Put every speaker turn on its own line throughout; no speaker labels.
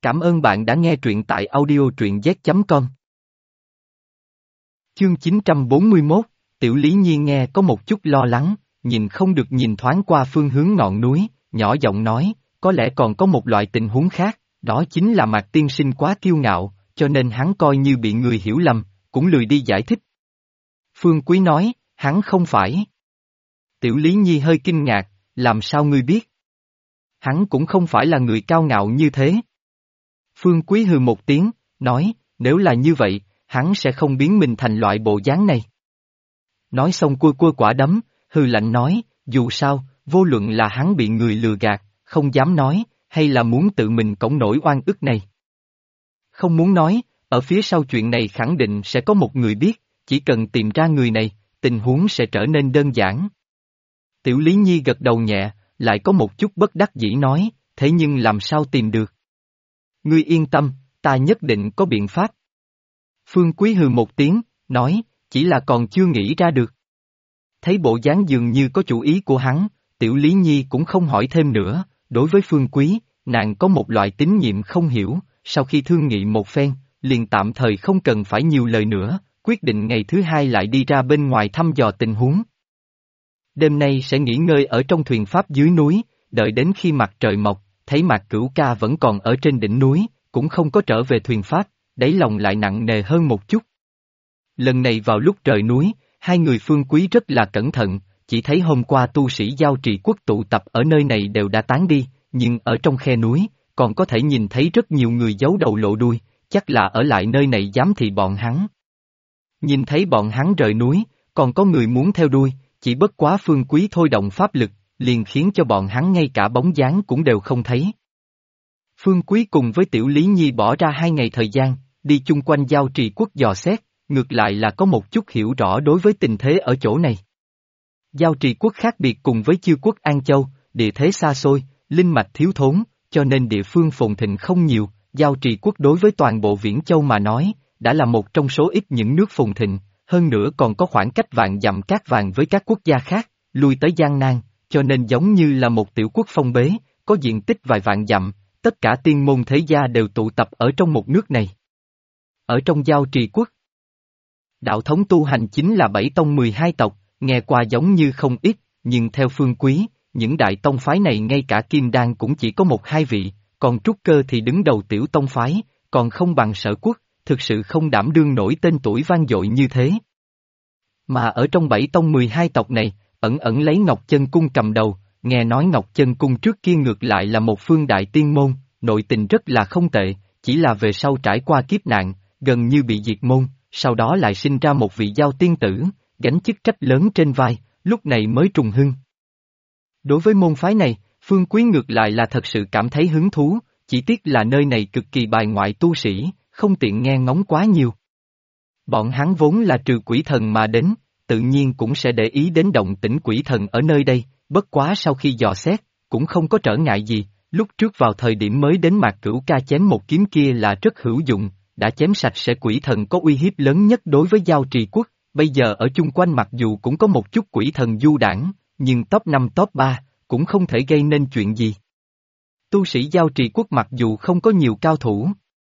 Cảm ơn bạn đã nghe truyện tại audio truyện z.com. Chương 941, Tiểu Lý Nhi nghe có một chút lo lắng, nhìn không được nhìn thoáng qua phương hướng ngọn núi, nhỏ giọng nói, có lẽ còn có một loại tình huống khác, đó chính là Mạc tiên sinh quá kiêu ngạo, cho nên hắn coi như bị người hiểu lầm, cũng lười đi giải thích. Phương Quý nói, hắn không phải. Tiểu Lý Nhi hơi kinh ngạc, làm sao ngươi biết? Hắn cũng không phải là người cao ngạo như thế. Phương Quý hừ một tiếng, nói, nếu là như vậy, hắn sẽ không biến mình thành loại bộ dáng này. Nói xong cua cua quả đấm, hừ lạnh nói, dù sao, vô luận là hắn bị người lừa gạt, không dám nói, hay là muốn tự mình cõng nổi oan ức này. Không muốn nói, ở phía sau chuyện này khẳng định sẽ có một người biết, chỉ cần tìm ra người này, tình huống sẽ trở nên đơn giản. Tiểu Lý Nhi gật đầu nhẹ, lại có một chút bất đắc dĩ nói, thế nhưng làm sao tìm được? Ngươi yên tâm, ta nhất định có biện pháp. Phương Quý hừ một tiếng, nói, chỉ là còn chưa nghĩ ra được. Thấy bộ dáng dường như có chủ ý của hắn, Tiểu Lý Nhi cũng không hỏi thêm nữa, đối với Phương Quý, nàng có một loại tín nhiệm không hiểu, sau khi thương nghị một phen, liền tạm thời không cần phải nhiều lời nữa, quyết định ngày thứ hai lại đi ra bên ngoài thăm dò tình huống. Đêm nay sẽ nghỉ ngơi ở trong thuyền pháp dưới núi, đợi đến khi mặt trời mọc, thấy Mạc Cửu Ca vẫn còn ở trên đỉnh núi, cũng không có trở về thuyền pháp, đáy lòng lại nặng nề hơn một chút. Lần này vào lúc trời núi, hai người Phương Quý rất là cẩn thận, chỉ thấy hôm qua tu sĩ Giao Trì Quốc tụ tập ở nơi này đều đã tán đi, nhưng ở trong khe núi, còn có thể nhìn thấy rất nhiều người giấu đầu lộ đuôi, chắc là ở lại nơi này giám thị bọn hắn. Nhìn thấy bọn hắn rời núi, còn có người muốn theo đuôi, chỉ bất quá Phương Quý thôi động pháp lực, liền khiến cho bọn hắn ngay cả bóng dáng cũng đều không thấy. Phương Quý cùng với Tiểu Lý Nhi bỏ ra 2 ngày thời gian, đi chung quanh Giao Trì Quốc dò xét, ngược lại là có một chút hiểu rõ đối với tình thế ở chỗ này. Giao Trì Quốc khác biệt cùng với Chiêu Quốc An Châu, địa thế xa xôi, linh mạch thiếu thốn, cho nên địa phương phồn thịnh không nhiều, Giao Trì Quốc đối với toàn bộ Viễn Châu mà nói, đã là một trong số ít những nước phồn thịnh, hơn nữa còn có khoảng cách vạn dặm cát vàng với các quốc gia khác, lui tới gian nan, cho nên giống như là một tiểu quốc phong bế, có diện tích vài vạn dặm, tất cả tiên môn thế gia đều tụ tập ở trong một nước này. Ở trong Giao Trì Quốc, đạo thống tu hành chính là 7 tông 12 tộc, nghe qua giống như không ít, nhưng theo Phương Quý, những đại tông phái này ngay cả Kim Đan cũng chỉ có 1-2 vị, còn trúc cơ thì đứng đầu tiểu tông phái, còn không bằng Sở Quốc, thực sự không đảm đương nổi tên tuổi vang dội như thế. Mà ở trong 7 tông 12 tộc này, ẩn ẩn lấy Ngọc Chân Cung cầm đầu, nghe nói Ngọc Chân Cung trước kia ngược lại là một phương đại tiên môn, nội tình rất là không tệ, chỉ là về sau trải qua kiếp nạn, gần như bị diệt môn, sau đó lại sinh ra một vị Giao tiên tử, gánh chức trách lớn trên vai, lúc này mới trùng hưng. Đối với môn phái này, Phương Quý ngược lại là thật sự cảm thấy hứng thú, chỉ tiếc là nơi này cực kỳ bài ngoại tu sĩ, không tiện nghe ngóng quá nhiều. Bọn hắn vốn là trừ quỷ thần mà đến, tự nhiên cũng sẽ để ý đến động tĩnh quỷ thần ở nơi đây, bất quá sau khi dò xét, cũng không có trở ngại gì, lúc trước vào thời điểm mới đến Mạc Cửu Ca chém một kiếm kia là rất hữu dụng, đã chém sạch sẽ quỷ thần có uy hiếp lớn nhất đối với Giao Trì Quốc, bây giờ ở chung quanh mặc dù cũng có một chút quỷ thần du đảng, nhưng top 5 top 3, cũng không thể gây nên chuyện gì. Tu sĩ Giao Trì Quốc mặc dù không có nhiều cao thủ,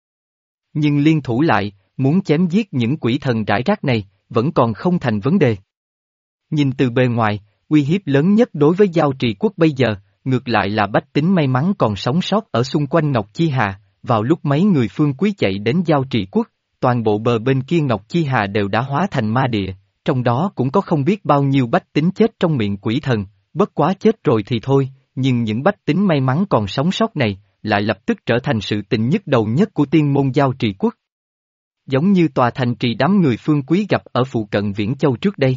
nhưng liên thủ lại, muốn chém giết những quỷ thần rải rác này, vẫn còn không thành vấn đề. Nhìn từ bề ngoài, uy hiếp lớn nhất đối với Giao Trì Quốc bây giờ, ngược lại là bách tính may mắn còn sống sót ở xung quanh Ngọc Chi Hà, vào lúc mấy người Phương Quý chạy đến Giao Trì Quốc, toàn bộ bờ bên kia Ngọc Chi Hà đều đã hóa thành ma địa, trong đó cũng có không biết bao nhiêu bách tính chết trong miệng quỷ thần, bất quá chết rồi thì thôi, nhưng những bách tính may mắn còn sống sót này, lại lập tức trở thành sự tình nhức đầu nhất của tiên môn Giao Trì Quốc. Giống như tòa thành trì đám người Phương Quý gặp ở phụ cận Viễn Châu trước đây.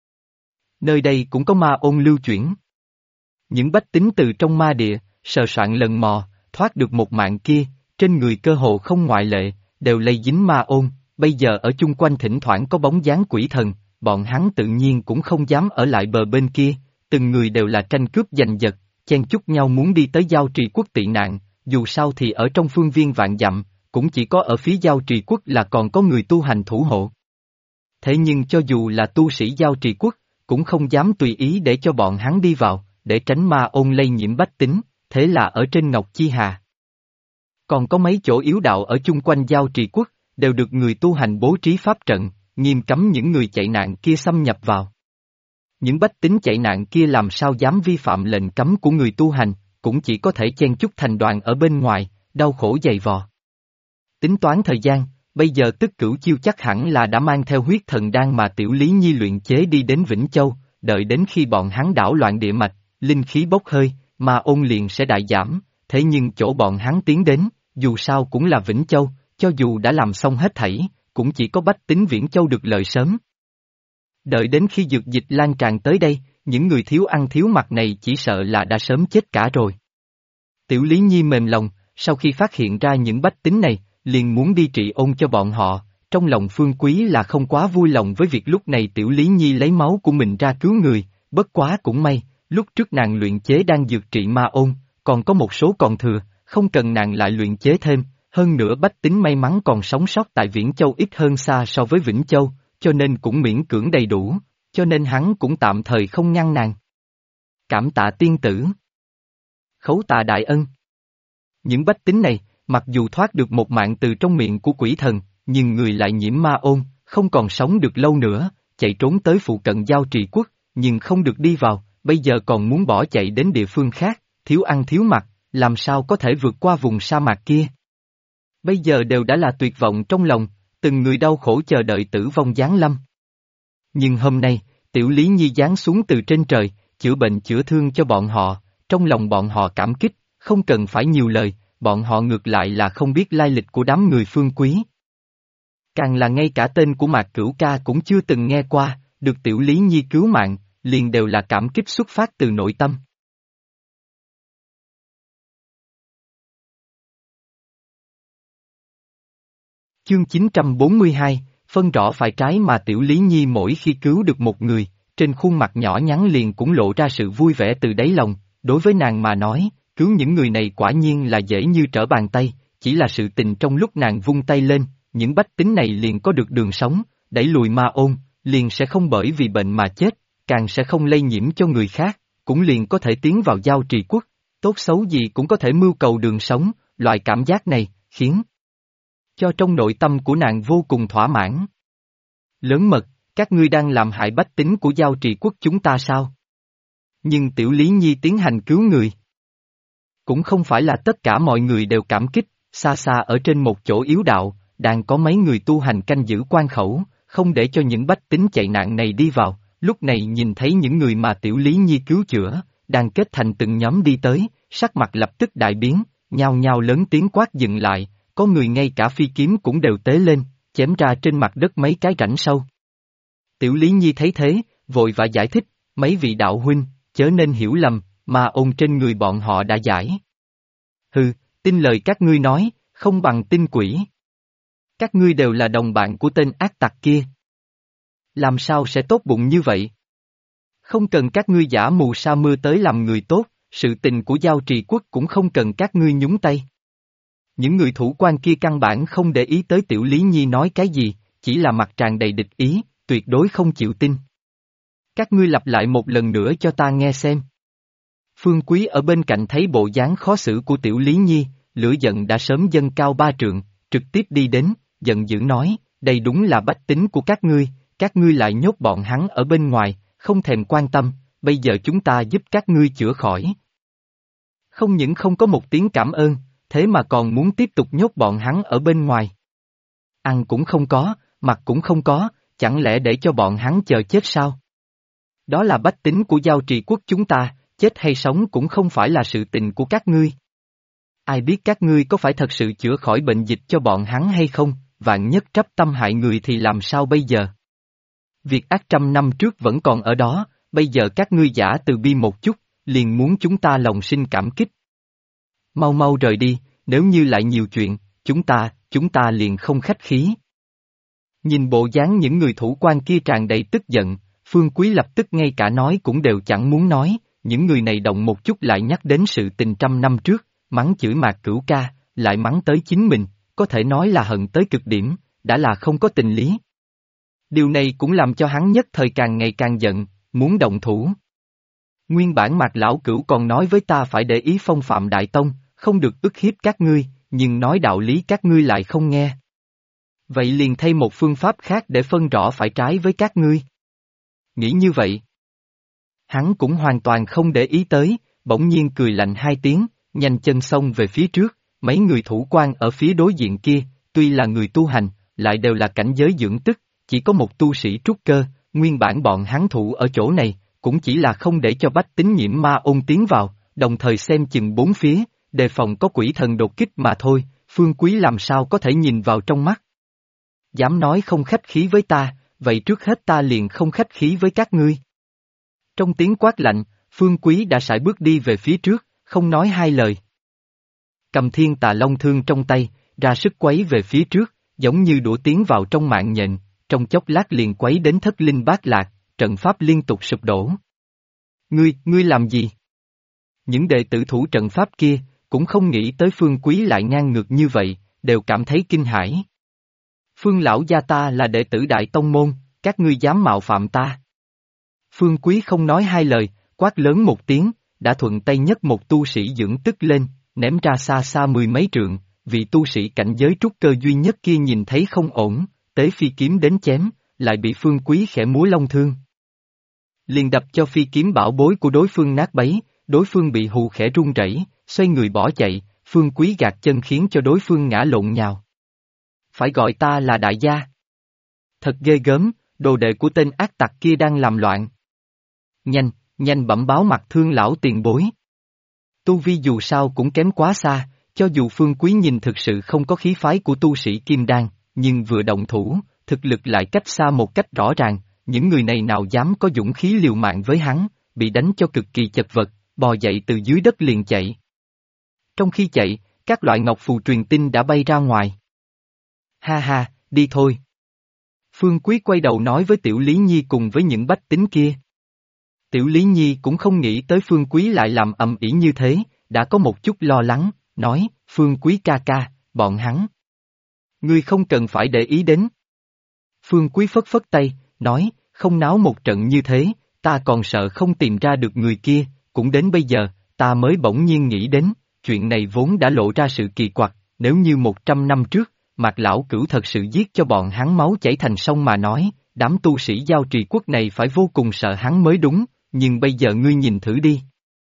Nơi đây cũng có ma ôn lưu chuyển. Những bách tính từ trong ma địa, sờ soạn lần mò, thoát được một mạng kia, trên người cơ hồ không ngoại lệ, đều lây dính ma ôn, bây giờ ở chung quanh thỉnh thoảng có bóng dáng quỷ thần, bọn hắn tự nhiên cũng không dám ở lại bờ bên kia, từng người đều là tranh cướp giành giật, chen chúc nhau muốn đi tới Giao Trì Quốc tị nạn, dù sao thì ở trong phương viên vạn dặm, cũng chỉ có ở phía Giao Trì Quốc là còn có người tu hành thủ hộ. Thế nhưng cho dù là tu sĩ Giao Trì Quốc, cũng không dám tùy ý để cho bọn hắn đi vào, để tránh ma ôn lây nhiễm bách tính, thế là ở trên Ngọc Chi Hà. Còn có mấy chỗ yếu đạo ở chung quanh giao trì quốc, đều được người tu hành bố trí pháp trận, nghiêm cấm những người chạy nạn kia xâm nhập vào. Những bách tính chạy nạn kia làm sao dám vi phạm lệnh cấm của người tu hành, cũng chỉ có thể chen chúc thành đoàn ở bên ngoài, đau khổ dày vò. Tính toán thời gian, bây giờ Tức Cửu Chiêu chắc hẳn là đã mang theo huyết thần đan mà Tiểu Lý Nhi luyện chế đi đến Vĩnh Châu, đợi đến khi bọn hắn đảo loạn địa mạch, linh khí bốc hơi, mà ôn liền sẽ đại giảm, thế nhưng chỗ bọn hắn tiến đến, dù sao cũng là Vĩnh Châu, cho dù đã làm xong hết thảy, cũng chỉ có bách tính Viễn Châu được lợi sớm. Đợi đến khi dược dịch lan tràn tới đây, những người thiếu ăn thiếu mặc này chỉ sợ là đã sớm chết cả rồi. Tiểu Lý Nhi mềm lòng, sau khi phát hiện ra những bách tính này, liền muốn đi trị ôn cho bọn họ, trong lòng Phương Quý là không quá vui lòng với việc lúc này Tiểu Lý Nhi lấy máu của mình ra cứu người, bất quá cũng may, lúc trước nàng luyện chế đang dược trị ma ôn, còn có một số còn thừa, không cần nàng lại luyện chế thêm, hơn nữa bách tính may mắn còn sống sót tại Viễn Châu ít hơn xa so với Vĩnh Châu, cho nên cũng miễn cưỡng đầy đủ, cho nên hắn cũng tạm thời không ngăn nàng. Cảm tạ tiên tử. Khấu tạ đại ân. Những bách tính này, mặc dù thoát được một mạng từ trong miệng của quỷ thần, nhưng người lại nhiễm ma ôn, không còn sống được lâu nữa, chạy trốn tới phụ cận giao trì quốc, nhưng không được đi vào, bây giờ còn muốn bỏ chạy đến địa phương khác, thiếu ăn thiếu mặc, làm sao có thể vượt qua vùng sa mạc kia. Bây giờ đều đã là tuyệt vọng trong lòng, từng người đau khổ chờ đợi tử vong giáng lâm. Nhưng hôm nay, Tiểu Lý Nhi giáng xuống từ trên trời, chữa bệnh chữa thương cho bọn họ, trong lòng bọn họ cảm kích, không cần phải nhiều lời, bọn họ ngược lại là không biết lai lịch của đám người Phương Quý. Càng là ngay cả tên của Mạc Cửu Ca cũng chưa từng nghe qua, được Tiểu Lý Nhi cứu mạng, liền đều là cảm kích xuất phát từ nội tâm. Chương 942, phân rõ phải trái mà Tiểu Lý Nhi mỗi khi cứu được một người, trên khuôn mặt nhỏ nhắn liền cũng lộ ra sự vui vẻ từ đáy lòng, đối với nàng mà nói, cứu những người này quả nhiên là dễ như trở bàn tay, chỉ là sự tình trong lúc nàng vung tay lên, những bách tính này liền có được đường sống, đẩy lùi ma ôn, liền sẽ không bởi vì bệnh mà chết, càng sẽ không lây nhiễm cho người khác, cũng liền có thể tiến vào giao trì quốc, tốt xấu gì cũng có thể mưu cầu đường sống, loại cảm giác này, khiến cho trong nội tâm của nàng vô cùng thỏa mãn. Lớn mật, các ngươi đang làm hại bách tính của giao trì quốc chúng ta sao? Nhưng Tiểu Lý Nhi tiến hành cứu người. Cũng không phải là tất cả mọi người đều cảm kích, xa xa ở trên một chỗ yếu đạo, đang có mấy người tu hành canh giữ quan khẩu, không để cho những bách tính chạy nạn này đi vào, lúc này nhìn thấy những người mà Tiểu Lý Nhi cứu chữa, đang kết thành từng nhóm đi tới, sắc mặt lập tức đại biến, nhao nhao lớn tiếng quát dừng lại, có người ngay cả phi kiếm cũng đều tế lên, chém ra trên mặt đất mấy cái rãnh sâu. Tiểu Lý Nhi thấy thế, vội vã giải thích, mấy vị đạo huynh, chớ nên hiểu lầm, mà ôn trên người bọn họ đã giải. Hừ, tin lời các ngươi nói, không bằng tin quỷ. Các ngươi đều là đồng bạn của tên ác tặc kia. Làm sao sẽ tốt bụng như vậy? Không cần các ngươi giả mù sa mưa tới làm người tốt, sự tình của giao trì quốc cũng không cần các ngươi nhúng tay. Những người thủ quan kia căn bản không để ý tới Tiểu Lý Nhi nói cái gì, chỉ là mặt tràn đầy địch ý, tuyệt đối không chịu tin. Các ngươi lặp lại một lần nữa cho ta nghe xem. Phương Quý ở bên cạnh thấy bộ dáng khó xử của Tiểu Lý Nhi, lửa giận đã sớm dâng cao 3 trượng, trực tiếp đi đến, giận dữ nói, đây đúng là bách tính của các ngươi lại nhốt bọn hắn ở bên ngoài, không thèm quan tâm, bây giờ chúng ta giúp các ngươi chữa khỏi. Không những không có một tiếng cảm ơn, thế mà còn muốn tiếp tục nhốt bọn hắn ở bên ngoài. Ăn cũng không có, mặc cũng không có, chẳng lẽ để cho bọn hắn chờ chết sao? Đó là bách tính của giao trì quốc chúng ta, chết hay sống cũng không phải là sự tình của các ngươi. Ai biết các ngươi có phải thật sự chữa khỏi bệnh dịch cho bọn hắn hay không, vạn nhất trắp tâm hại người thì làm sao bây giờ? Việc ác 100 năm trước vẫn còn ở đó, bây giờ các ngươi giả từ bi một chút, liền muốn chúng ta lòng sinh cảm kích. Mau mau rời đi, nếu như lại nhiều chuyện, chúng ta liền không khách khí. Nhìn bộ dáng những người thủ quan kia tràn đầy tức giận, Phương Quý lập tức ngay cả nói cũng đều chẳng muốn nói, những người này động một chút lại nhắc đến sự tình 100 năm trước, mắng chửi Mạc Cửu Ca, lại mắng tới chính mình, có thể nói là hận tới cực điểm, đã là không có tình lý. Điều này cũng làm cho hắn nhất thời càng ngày càng giận, muốn động thủ. Nguyên bản Mạc Lão Cửu còn nói với ta phải để ý phong phạm Đại Tông, không được ức hiếp các ngươi, nhưng nói đạo lý các ngươi lại không nghe. Vậy liền thay một phương pháp khác để phân rõ phải trái với các ngươi. Nghĩ như vậy. Hắn cũng hoàn toàn không để ý tới, bỗng nhiên cười lạnh hai tiếng, nhanh chân xông về phía trước, mấy người thủ quan ở phía đối diện kia, tuy là người tu hành, lại đều là cảnh giới dưỡng tức, chỉ có một tu sĩ trúc cơ, nguyên bản bọn hắn thủ ở chỗ này, cũng chỉ là không để cho bách tính nhiễm ma ôn tiến vào, đồng thời xem chừng bốn phía, đề phòng có quỷ thần đột kích mà thôi, Phương Quý làm sao có thể nhìn vào trong mắt. Dám nói không khách khí với ta, vậy trước hết ta liền không khách khí với các ngươi. Trong tiếng quát lạnh, Phương Quý đã sải bước đi về phía trước, không nói hai lời. Cầm Thiên Tà Long thương trong tay, ra sức quấy về phía trước, giống như đũa tiến vào trong mạng nhện, trong chốc lát liền quấy đến thất linh bát lạc, trận pháp liên tục sụp đổ. Ngươi làm gì? Những đệ tử thủ trận pháp kia, cũng không nghĩ tới Phương Quý lại ngang ngược như vậy, đều cảm thấy kinh hãi. Phương lão gia ta là đệ tử Đại Tông Môn, các ngươi dám mạo phạm ta. Phương Quý không nói hai lời, quát lớn một tiếng, đã thuận tay nhấc một tu sĩ dưỡng tức lên, ném ra xa xa mười mấy trượng, vị tu sĩ cảnh giới trúc cơ duy nhất kia nhìn thấy không ổn, tế phi kiếm đến chém, lại bị Phương Quý khẽ múa long thương. Liền đập cho phi kiếm bảo bối của đối phương nát bấy, đối phương bị hù khẽ run rẩy, xoay người bỏ chạy, Phương Quý gạt chân khiến cho đối phương ngã lộn nhào. Phải gọi ta là đại gia. Thật ghê gớm, đồ đệ của tên ác tặc kia đang làm loạn. Nhanh bẩm báo mặt Thương lão tiền bối. Tu vi dù sao cũng kém quá xa, cho dù Phương Quý nhìn thực sự không có khí phái của tu sĩ Kim Đan, nhưng vừa động thủ, thực lực lại cách xa một cách rõ ràng, những người này nào dám có dũng khí liều mạng với hắn, bị đánh cho cực kỳ chật vật, bò dậy từ dưới đất liền chạy. Trong khi chạy, các loại ngọc phù truyền tin đã bay ra ngoài. Ha ha, đi thôi. Phương Quý quay đầu nói với Tiểu Lý Nhi cùng với những bách tính kia. Tiểu Lý Nhi cũng không nghĩ tới Phương Quý lại làm ầm ĩ như thế, đã có một chút lo lắng, nói, Phương Quý ca ca, bọn hắn. Ngươi không cần phải để ý đến. Phương Quý phất phất tay, nói, không náo một trận như thế, ta còn sợ không tìm ra được người kia, cũng đến bây giờ, ta mới bỗng nhiên nghĩ đến, chuyện này vốn đã lộ ra sự kỳ quặc, nếu như 100 năm trước, Mạc Lão Cửu thật sự giết cho bọn hắn máu chảy thành sông mà nói, đám tu sĩ Giao Trì Quốc này phải vô cùng sợ hắn mới đúng, nhưng bây giờ ngươi nhìn thử đi.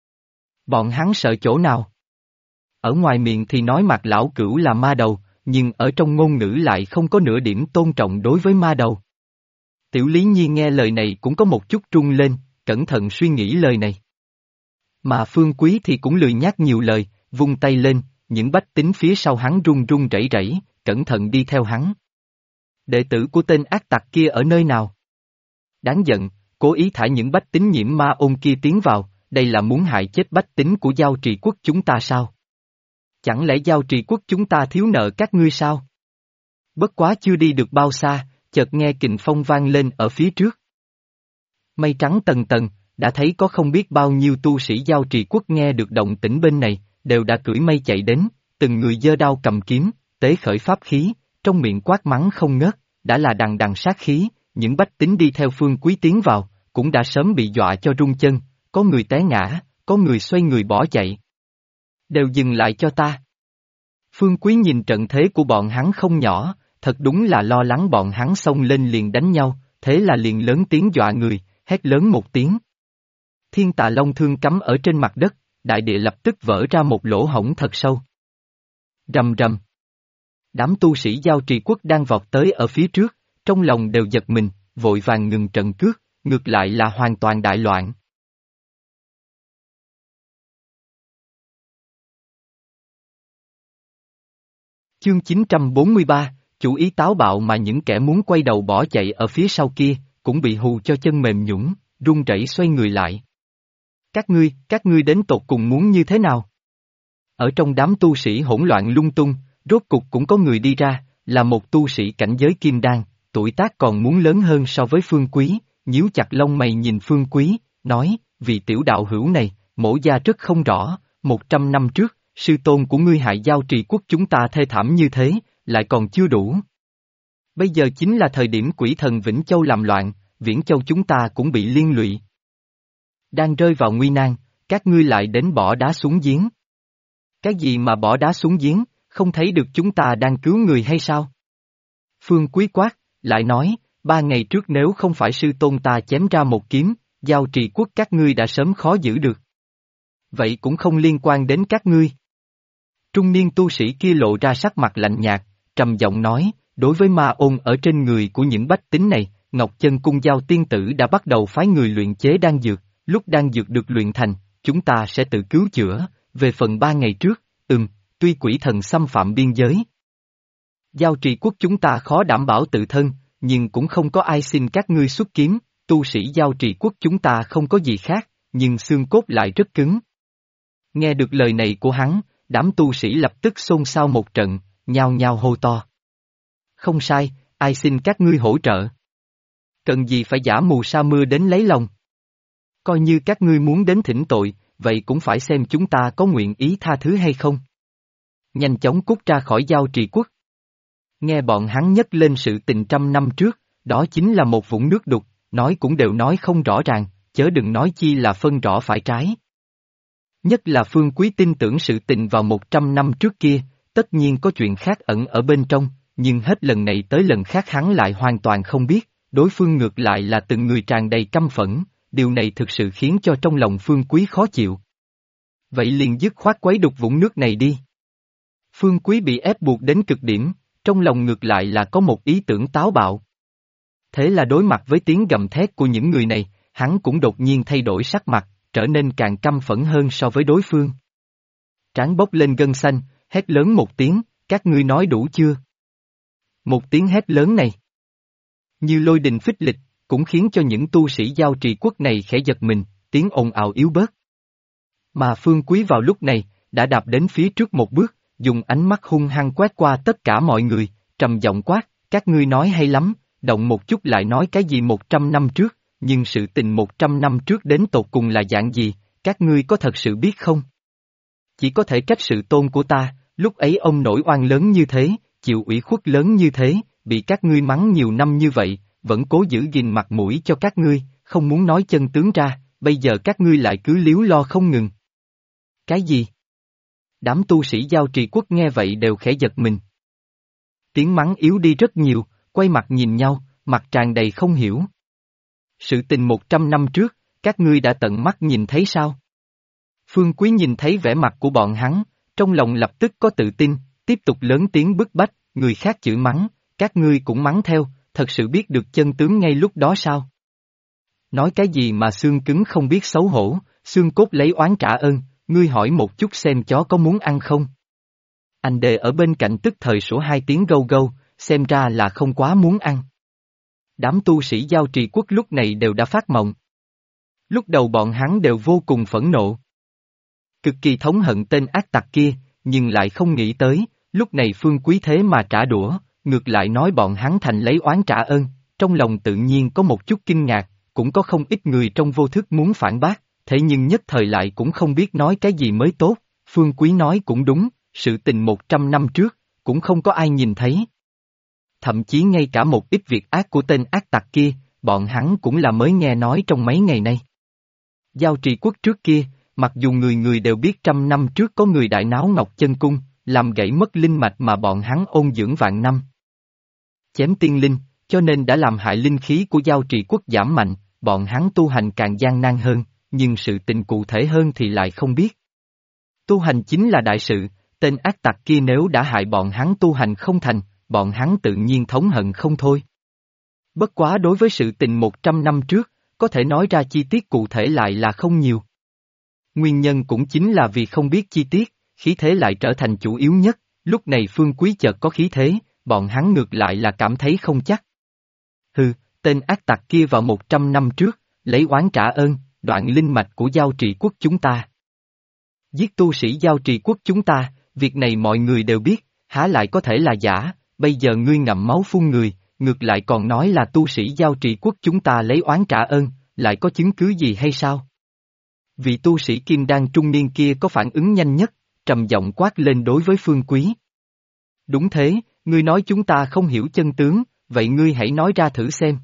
Bọn hắn sợ chỗ nào? Ở ngoài miệng thì nói Mạc Lão Cửu là ma đầu, nhưng ở trong ngôn ngữ lại không có nửa điểm tôn trọng đối với ma đầu. Tiểu Lý Nhi nghe lời này cũng có một chút run lên, cẩn thận suy nghĩ lời này. Mà Phương Quý thì cũng lười nhắc nhiều lời, vung tay lên, những bách tính phía sau hắn run run rẩy rẩy, cẩn thận đi theo hắn. Đệ tử của tên ác tặc kia ở nơi nào? Đáng giận, cố ý thả những bách tính nhiễm ma ôn kia tiến vào, đây là muốn hại chết bách tính của Giao Trì Quốc chúng ta sao? Chẳng lẽ Giao Trì Quốc chúng ta thiếu nợ các ngươi sao? Bất quá chưa đi được bao xa, chợt nghe kình phong vang lên ở phía trước. Mây trắng tầng tầng, đã thấy có không biết bao nhiêu tu sĩ Giao Trì Quốc nghe được động tĩnh bên này, đều đã cưỡi mây chạy đến, từng người giơ đao cầm kiếm, tế khởi pháp khí, trong miệng quát mắng không ngớt, đã là đằng đằng sát khí, những bách tính đi theo Phương Quý tiến vào, cũng đã sớm bị dọa cho run chân, có người té ngã, có người xoay người bỏ chạy. Đều dừng lại cho ta. Phương Quý nhìn trận thế của bọn hắn không nhỏ, thật đúng là lo lắng bọn hắn xông lên liền đánh nhau, thế là liền lớn tiếng dọa người, hét lớn một tiếng. Thiên Tà Long thương cắm ở trên mặt đất, đại địa lập tức vỡ ra một lỗ hổng thật sâu. Rầm rầm. Đám tu sĩ Giao Trì Quốc đang vọt tới ở phía trước, trong lòng đều giật mình, vội vàng ngừng trận cước, ngược lại là hoàn toàn đại loạn. Chương 943, chủ ý táo bạo mà những kẻ muốn quay đầu bỏ chạy ở phía sau kia, cũng bị hù cho chân mềm nhũn, run rẩy xoay người lại. Các ngươi đến tột cùng muốn như thế nào? Ở trong đám tu sĩ hỗn loạn lung tung, rốt cục cũng có người đi ra, là một tu sĩ cảnh giới kim đan, tuổi tác còn muốn lớn hơn so với Phương Quý, nhíu chặt lông mày nhìn Phương Quý, nói, vì tiểu đạo hữu này, mỗ gia rất không rõ, 100 năm trước, sư tôn của ngươi hại Giao Trì Quốc chúng ta thê thảm như thế, lại còn chưa đủ. Bây giờ chính là thời điểm quỷ thần Vĩnh Châu làm loạn, Viễn Châu chúng ta cũng bị liên lụy. Đang rơi vào nguy nan, các ngươi lại đến bỏ đá xuống giếng. Cái gì mà bỏ đá xuống giếng, không thấy được chúng ta đang cứu người hay sao? Phương Quý quát, lại nói, 3 ngày trước nếu không phải sư tôn ta chém ra một kiếm, Giao Trì Quốc các ngươi đã sớm khó giữ được. Vậy cũng không liên quan đến các ngươi. Trung niên tu sĩ kia lộ ra sắc mặt lạnh nhạt, trầm giọng nói, đối với ma ôn ở trên người của những bách tính này, Ngọc Chân Cung Giao tiên tử đã bắt đầu phái người luyện chế đan dược, lúc đan dược được luyện thành, chúng ta sẽ tự cứu chữa, về phần 3 ngày trước, tuy quỷ thần xâm phạm biên giới. Giao Trì Quốc chúng ta khó đảm bảo tự thân, nhưng cũng không có ai xin các ngươi xuất kiếm, tu sĩ Giao Trì Quốc chúng ta không có gì khác, nhưng xương cốt lại rất cứng. Nghe được lời này của hắn, đám tu sĩ lập tức xôn xao một trận, nhao nhao hô to. Không sai, ai xin các ngươi hỗ trợ? Cần gì phải giả mù sa mưa đến lấy lòng? Coi như các ngươi muốn đến thỉnh tội, vậy cũng phải xem chúng ta có nguyện ý tha thứ hay không. Nhanh chóng cút ra khỏi Giao Trì Quốc. Nghe bọn hắn nhắc lên sự tình 100 năm trước, đó chính là một vũng nước đục, nói cũng đều nói không rõ ràng, chớ đừng nói chi là phân rõ phải trái. Nhất là Phương Quý tin tưởng sự tình vào 100 năm trước kia, tất nhiên có chuyện khác ẩn ở bên trong, nhưng hết lần này tới lần khác hắn lại hoàn toàn không biết, đối phương ngược lại là từng người tràn đầy căm phẫn, điều này thực sự khiến cho trong lòng Phương Quý khó chịu. Vậy liền dứt khoát quấy đục vũng nước này đi. Phương Quý bị ép buộc đến cực điểm, trong lòng ngược lại là có một ý tưởng táo bạo. Thế là đối mặt với tiếng gầm thét của những người này, hắn cũng đột nhiên thay đổi sắc mặt, trở nên càng căm phẫn hơn so với đối phương. Trán bốc lên gân xanh, hét lớn một tiếng, các ngươi nói đủ chưa? Một tiếng hét lớn này, như lôi đình phích lịch, cũng khiến cho những tu sĩ Giao Trì Quốc này khẽ giật mình, tiếng ồn ào yếu bớt. Mà Phương Quý vào lúc này, đã đạp đến phía trước một bước, dùng ánh mắt hung hăng quét qua tất cả mọi người, trầm giọng quát, các ngươi nói hay lắm, động một chút lại nói cái gì 100 năm trước, nhưng sự tình 100 năm trước đến tột cùng là dạng gì, các ngươi có thật sự biết không? Chỉ có thể trách sự tôn của ta, lúc ấy ông nổi oan lớn như thế, chịu ủy khuất lớn như thế, bị các ngươi mắng nhiều năm như vậy, vẫn cố giữ gìn mặt mũi cho các ngươi, không muốn nói chân tướng ra, bây giờ các ngươi lại cứ líu lo không ngừng. Cái gì? Đám tu sĩ Giao Trì Quốc nghe vậy đều khẽ giật mình. Tiếng mắng yếu đi rất nhiều, quay mặt nhìn nhau, mặt tràn đầy không hiểu. Sự tình 100 năm trước, các ngươi đã tận mắt nhìn thấy sao? Phương Quý nhìn thấy vẻ mặt của bọn hắn, trong lòng lập tức có tự tin, tiếp tục lớn tiếng bức bách, người khác chửi mắng, các ngươi cũng mắng theo, thật sự biết được chân tướng ngay lúc đó sao? Nói cái gì mà xương cứng không biết xấu hổ, xương cốt lấy oán trả ơn, ngươi hỏi một chút xem chó có muốn ăn không? Anh đề ở bên cạnh tức thời sủa 2 tiếng gâu gâu, xem ra là không quá muốn ăn. Đám tu sĩ Giao Trì Quốc lúc này đều đã phát mộng. Lúc đầu bọn hắn đều vô cùng phẫn nộ. Cực kỳ thống hận tên ác tặc kia, nhưng lại không nghĩ tới, lúc này Phương Quý thế mà trả đũa, ngược lại nói bọn hắn thành lấy oán trả ơn, trong lòng tự nhiên có một chút kinh ngạc, cũng có không ít người trong vô thức muốn phản bác, thế nhưng nhất thời lại cũng không biết nói cái gì mới tốt, Phương Quý nói cũng đúng, sự tình 100 năm trước, cũng không có ai nhìn thấy. Thậm chí ngay cả một ít việc ác của tên ác tặc kia, bọn hắn cũng là mới nghe nói trong mấy ngày nay. Giao Trì Quốc trước kia, mặc dù người người đều biết 100 năm trước có người đại náo Ngọc Chân Cung, làm gãy mất linh mạch mà bọn hắn ôn dưỡng vạn năm. Chém tiên linh, cho nên đã làm hại linh khí của Giao Trì Quốc giảm mạnh, bọn hắn tu hành càng gian nan hơn, nhưng sự tình cụ thể hơn thì lại không biết. Tu hành chính là đại sự, tên ác tặc kia nếu đã hại bọn hắn tu hành không thành, bọn hắn tự nhiên thống hận không thôi. Bất quá đối với sự tình 100 năm trước, có thể nói ra chi tiết cụ thể lại là không nhiều. Nguyên nhân cũng chính là vì không biết chi tiết, khí thế lại trở thành chủ yếu nhất, lúc này Phương Quý chợt có khí thế, bọn hắn ngược lại là cảm thấy không chắc. Hừ, tên ác tặc kia vào 100 năm trước, lấy oán trả ơn, đoạn linh mạch của Giao Trì Quốc chúng ta. Giết tu sĩ Giao Trì Quốc chúng ta, việc này mọi người đều biết, há lại có thể là giả, bây giờ ngươi ngậm máu phun người, ngược lại còn nói là tu sĩ Giao Trì Quốc chúng ta lấy oán trả ơn, lại có chứng cứ gì hay sao? Vị tu sĩ kim đan trung niên kia có phản ứng nhanh nhất, trầm giọng quát lên đối với Phương Quý. Đúng thế, ngươi nói chúng ta không hiểu chân tướng, vậy ngươi hãy nói ra thử xem.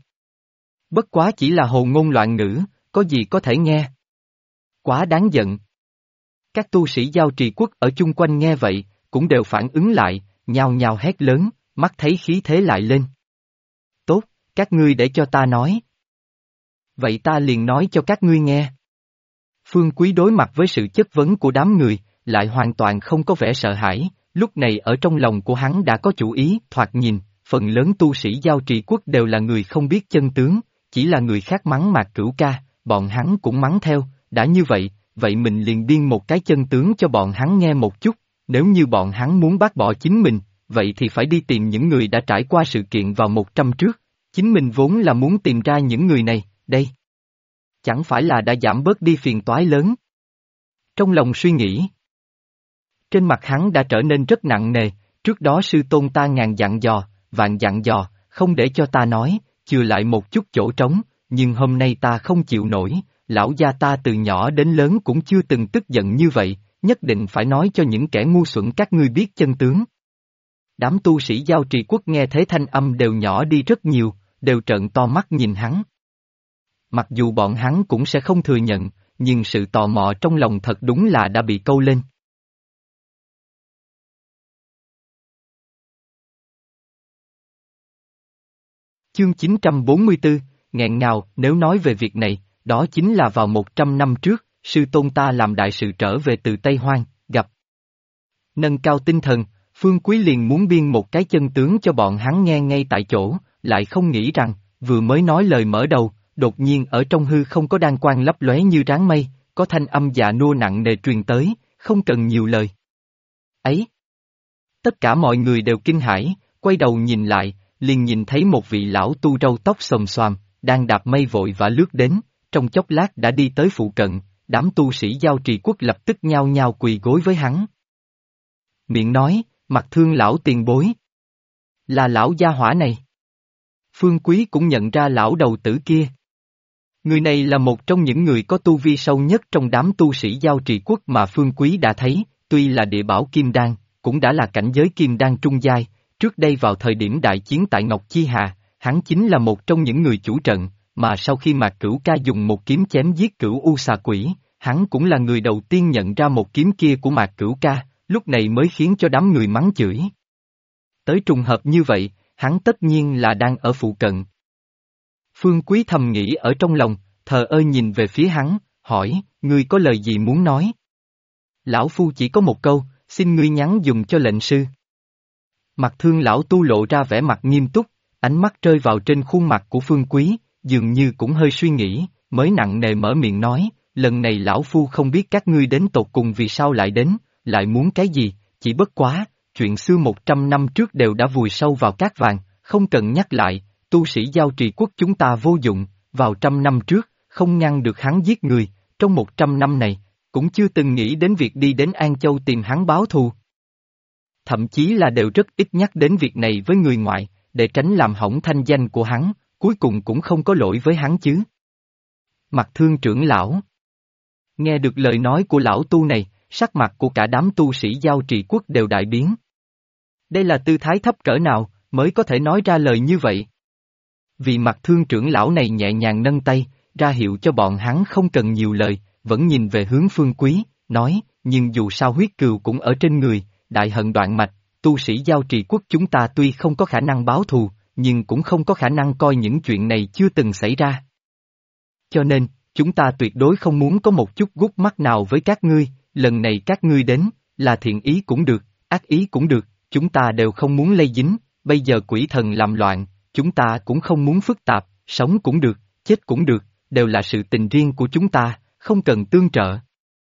Bất quá chỉ là hồ ngôn loạn ngữ, có gì có thể nghe. Quá đáng giận. Các tu sĩ Giao Trì Quốc ở chung quanh nghe vậy, cũng đều phản ứng lại, nhao nhao hét lớn, mắt thấy khí thế lại lên. Tốt, các ngươi để cho ta nói. Vậy ta liền nói cho các ngươi nghe. Phương Quý đối mặt với sự chất vấn của đám người, lại hoàn toàn không có vẻ sợ hãi, lúc này ở trong lòng của hắn đã có chủ ý, thoạt nhìn, phần lớn tu sĩ Giao Trì Quốc đều là người không biết chân tướng, chỉ là người khác mắng Mạc Cửu ca, bọn hắn cũng mắng theo, đã như vậy, vậy mình liền biên một cái chân tướng cho bọn hắn nghe một chút, nếu như bọn hắn muốn bác bỏ chính mình, vậy thì phải đi tìm những người đã trải qua sự kiện vào 100 trước, chính mình vốn là muốn tìm ra những người này, đây. Chẳng phải là đã giảm bớt đi phiền toái lớn. Trong lòng suy nghĩ. Trên mặt hắn đã trở nên rất nặng nề, trước đó sư tôn ta ngàn dặn dò, vạn dặn dò, không để cho ta nói, chừa lại một chút chỗ trống, nhưng hôm nay ta không chịu nổi, lão gia ta từ nhỏ đến lớn cũng chưa từng tức giận như vậy, nhất định phải nói cho những kẻ ngu xuẩn các ngươi biết chân tướng. Đám tu sĩ Giao Trì Quốc nghe thế thanh âm đều nhỏ đi rất nhiều, đều trợn to mắt nhìn hắn. Mặc dù bọn hắn cũng sẽ không thừa nhận, nhưng sự tò mò trong lòng thật đúng là đã bị câu lên. Chương 944, nghẹn ngào, nếu nói về việc này, đó chính là vào 100 năm trước, sư tôn ta làm đại sự trở về từ Tây Hoang, gặp. Nâng cao tinh thần, Phương Quý liền muốn biên một cái chân tướng cho bọn hắn nghe ngay tại chỗ, lại không nghĩ rằng, vừa mới nói lời mở đầu, đột nhiên ở trong hư không có đan quang lấp lóe như ráng mây, có thanh âm dạ nua nặng nề truyền tới, không cần nhiều lời. Ấy! Tất cả mọi người đều kinh hãi, quay đầu nhìn lại, liền nhìn thấy một vị lão tu râu tóc xồm xoàm, đang đạp mây vội và lướt đến, trong chốc lát đã đi tới phụ cận, đám tu sĩ Giao Trì Quốc lập tức nhao nhao quỳ gối với hắn. Miệng nói, mặt thương lão tiền bối. Là lão gia hỏa này. Phương Quý cũng nhận ra lão đầu tử kia. Người này là một trong những người có tu vi sâu nhất trong đám tu sĩ Giao Trì Quốc mà Phương Quý đã thấy, tuy là địa bảo kim đan, cũng đã là cảnh giới kim đan trung giai, trước đây vào thời điểm đại chiến tại Ngọc Chi Hà, hắn chính là một trong những người chủ trận, mà sau khi Mạc Cửu ca dùng một kiếm chém giết Cửu U xà quỷ, hắn cũng là người đầu tiên nhận ra một kiếm kia của Mạc Cửu ca, lúc này mới khiến cho đám người mắng chửi. Tới trùng hợp như vậy, hắn tất nhiên là đang ở phụ cận. Phương Quý thầm nghĩ ở trong lòng, thờ ơ nhìn về phía hắn, hỏi, ngươi có lời gì muốn nói? Lão Phu chỉ có một câu, xin ngươi nhắn dùng cho lệnh sư. Mặt thương lão tu lộ ra vẻ mặt nghiêm túc, ánh mắt rơi vào trên khuôn mặt của Phương Quý, dường như cũng hơi suy nghĩ, mới nặng nề mở miệng nói, lần này lão Phu không biết các ngươi đến tột cùng vì sao lại đến, lại muốn cái gì, chỉ bất quá, chuyện xưa 100 năm trước đều đã vùi sâu vào cát vàng, không cần nhắc lại, tu sĩ Giao Trì Quốc chúng ta vô dụng, vào 100 năm trước, không ngăn được hắn giết người, trong 100 năm này, cũng chưa từng nghĩ đến việc đi đến An Châu tìm hắn báo thù. Thậm chí là đều rất ít nhắc đến việc này với người ngoại, để tránh làm hỏng thanh danh của hắn, cuối cùng cũng không có lỗi với hắn chứ. Mặt thương trưởng lão. Nghe được lời nói của lão tu này, sắc mặt của cả đám tu sĩ Giao Trì Quốc đều đại biến. Đây là tư thái thấp cỡ nào, mới có thể nói ra lời như vậy? Vì mặt thương trưởng lão này nhẹ nhàng nâng tay, ra hiệu cho bọn hắn không cần nhiều lời, vẫn nhìn về hướng Phương Quý, nói, nhưng dù sao huyết cừu cũng ở trên người, đại hận đoạn mạch, tu sĩ Giao Trì Quốc chúng ta tuy không có khả năng báo thù, nhưng cũng không có khả năng coi những chuyện này chưa từng xảy ra. Cho nên, chúng ta tuyệt đối không muốn có một chút gút mắt nào với các ngươi, lần này các ngươi đến, là thiện ý cũng được, ác ý cũng được, chúng ta đều không muốn lây dính, bây giờ quỷ thần làm loạn, chúng ta cũng không muốn phức tạp, sống cũng được, chết cũng được, đều là sự tình riêng của chúng ta, không cần tương trợ.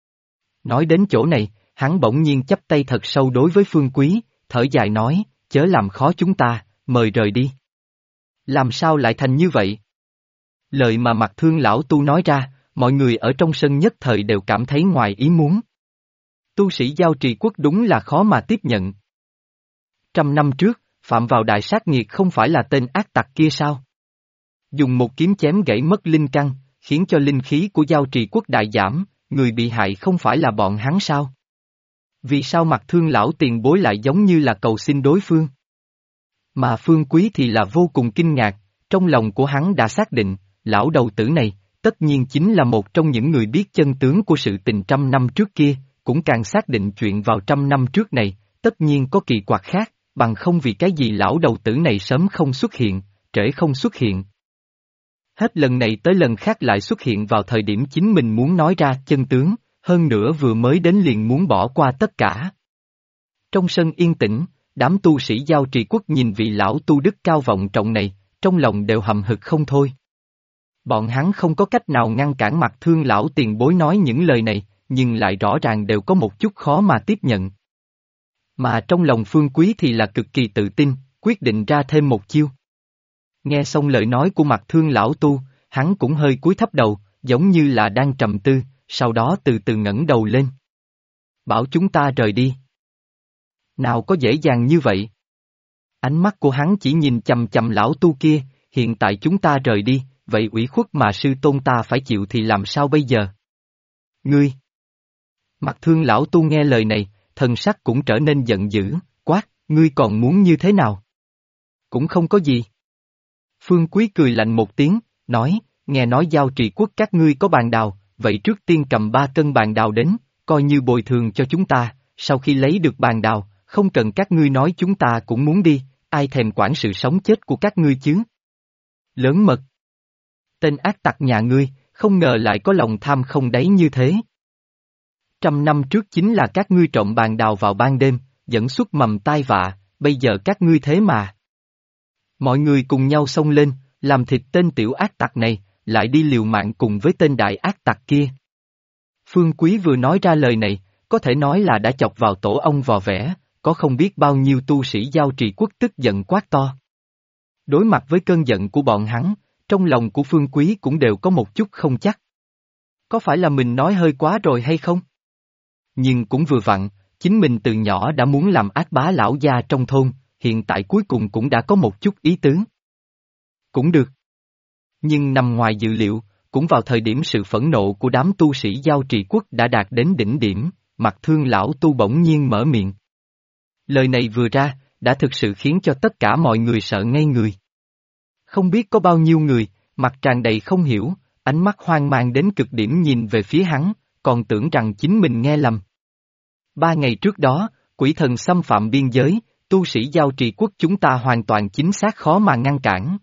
Nói đến chỗ này, hắn bỗng nhiên chắp tay thật sâu đối với Phương Quý, thở dài nói, chớ làm khó chúng ta, mời rời đi. Làm sao lại thành như vậy? Lời mà mặt thương lão tu nói ra, mọi người ở trong sân nhất thời đều cảm thấy ngoài ý muốn. Tu sĩ Giao Trì Quốc đúng là khó mà tiếp nhận. 100 năm trước, phạm vào đại sát nghiệt không phải là tên ác tặc kia sao? Dùng một kiếm chém gãy mất linh căn, khiến cho linh khí của Giao Trì Quốc đại giảm, người bị hại không phải là bọn hắn sao? Vì sao mặt thương lão tiền bối lại giống như là cầu xin đối phương? Mà Phương Quý thì là vô cùng kinh ngạc, trong lòng của hắn đã xác định, lão đầu tử này, tất nhiên chính là một trong những người biết chân tướng của sự tình 100 năm trước kia, cũng càng xác định chuyện vào 100 năm trước này, tất nhiên có kỳ quặc khác, bằng không vì cái gì lão đầu tử này sớm không xuất hiện, trễ không xuất hiện. Hết lần này tới lần khác lại xuất hiện vào thời điểm chính mình muốn nói ra chân tướng, hơn nữa vừa mới đến liền muốn bỏ qua tất cả. Trong sân yên tĩnh, đám tu sĩ Giao Trì Quốc nhìn vị lão tu đức cao vọng trọng này, trong lòng đều hậm hực không thôi. Bọn hắn không có cách nào ngăn cản Mặc Thương lão tiền bối nói những lời này, nhưng lại rõ ràng đều có một chút khó mà tiếp nhận. Mà trong lòng Phương Quý thì là cực kỳ tự tin, quyết định ra thêm một chiêu. Nghe xong lời nói của Mặc Thương lão tu, hắn cũng hơi cúi thấp đầu, giống như là đang trầm tư, sau đó từ từ ngẩng đầu lên. Bảo chúng ta rời đi. Nào có dễ dàng như vậy? Ánh mắt của hắn chỉ nhìn chầm chầm lão tu kia, hiện tại chúng ta rời đi, vậy ủy khuất mà sư tôn ta phải chịu thì làm sao bây giờ? Ngươi! Mặc Thương lão tu nghe lời này, thần sắc cũng trở nên giận dữ, quát, ngươi còn muốn như thế nào? Cũng không có gì. Phương Quý cười lạnh một tiếng, nói, nghe nói Giao Trì Quốc các ngươi có bàn đào, vậy trước tiên cầm 3 cân bàn đào đến, coi như bồi thường cho chúng ta, sau khi lấy được bàn đào, không cần các ngươi nói chúng ta cũng muốn đi, ai thèm quản sự sống chết của các ngươi chứ? Lớn mật! Tên ác tặc nhà ngươi, không ngờ lại có lòng tham không đáy như thế. 100 năm trước chính là các ngươi trộm bàn đào vào ban đêm, dẫn xuất mầm tai vạ, bây giờ các ngươi thế mà. Mọi người cùng nhau xông lên, làm thịt tên tiểu ác tặc này, lại đi liều mạng cùng với tên đại ác tặc kia. Phương Quý vừa nói ra lời này, có thể nói là đã chọc vào tổ ong vò vẽ, có không biết bao nhiêu tu sĩ Giao Trì Quốc tức giận quát to. Đối mặt với cơn giận của bọn hắn, trong lòng của Phương Quý cũng đều có một chút không chắc. Có phải là mình nói hơi quá rồi hay không? Nhưng cũng vừa vặn, chính mình từ nhỏ đã muốn làm ác bá lão gia trong thôn, hiện tại cuối cùng cũng đã có một chút ý tứ. Cũng được. Nhưng nằm ngoài dự liệu, cũng vào thời điểm sự phẫn nộ của đám tu sĩ Giao Trì Quốc đã đạt đến đỉnh điểm, Mặc Thương lão tu bỗng nhiên mở miệng. Lời này vừa ra, đã thực sự khiến cho tất cả mọi người sợ ngây người. Không biết có bao nhiêu người, mặt tràn đầy không hiểu, ánh mắt hoang mang đến cực điểm nhìn về phía hắn, còn tưởng rằng chính mình nghe lầm. 3 ngày trước đó, quỷ thần xâm phạm biên giới, tu sĩ Giao Trì Quốc chúng ta hoàn toàn chính xác khó mà ngăn cản.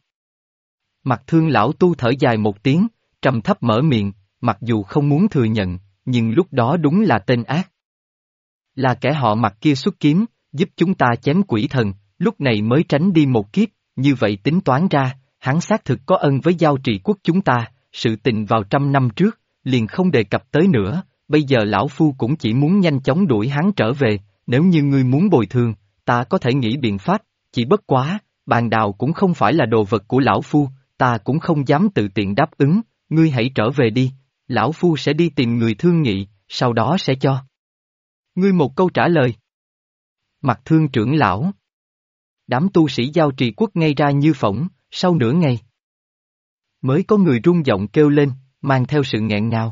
Mặc Thương lão tu thở dài một tiếng, trầm thấp mở miệng, mặc dù không muốn thừa nhận, nhưng lúc đó đúng là tên ác. Là kẻ họ Mặc kia xuất kiếm, giúp chúng ta chém quỷ thần, lúc này mới tránh đi một kiếp, như vậy tính toán ra, hắn xác thực có ân với Giao Trì Quốc chúng ta, sự tình vào 100 năm trước, liền không đề cập tới nữa, bây giờ lão phu cũng chỉ muốn nhanh chóng đuổi hắn trở về, nếu như ngươi muốn bồi thường, ta có thể nghĩ biện pháp, chỉ bất quá, bàn đào cũng không phải là đồ vật của lão phu, ta cũng không dám tự tiện đáp ứng, ngươi hãy trở về đi, lão phu sẽ đi tìm người thương nghị, sau đó sẽ cho ngươi một câu trả lời. Mặc Thương trưởng lão. Đám tu sĩ Giao Trì Quốc ngây ra như phỗng, sau nửa ngày. Mới có người rung giọng kêu lên, mang theo sự nghẹn ngào.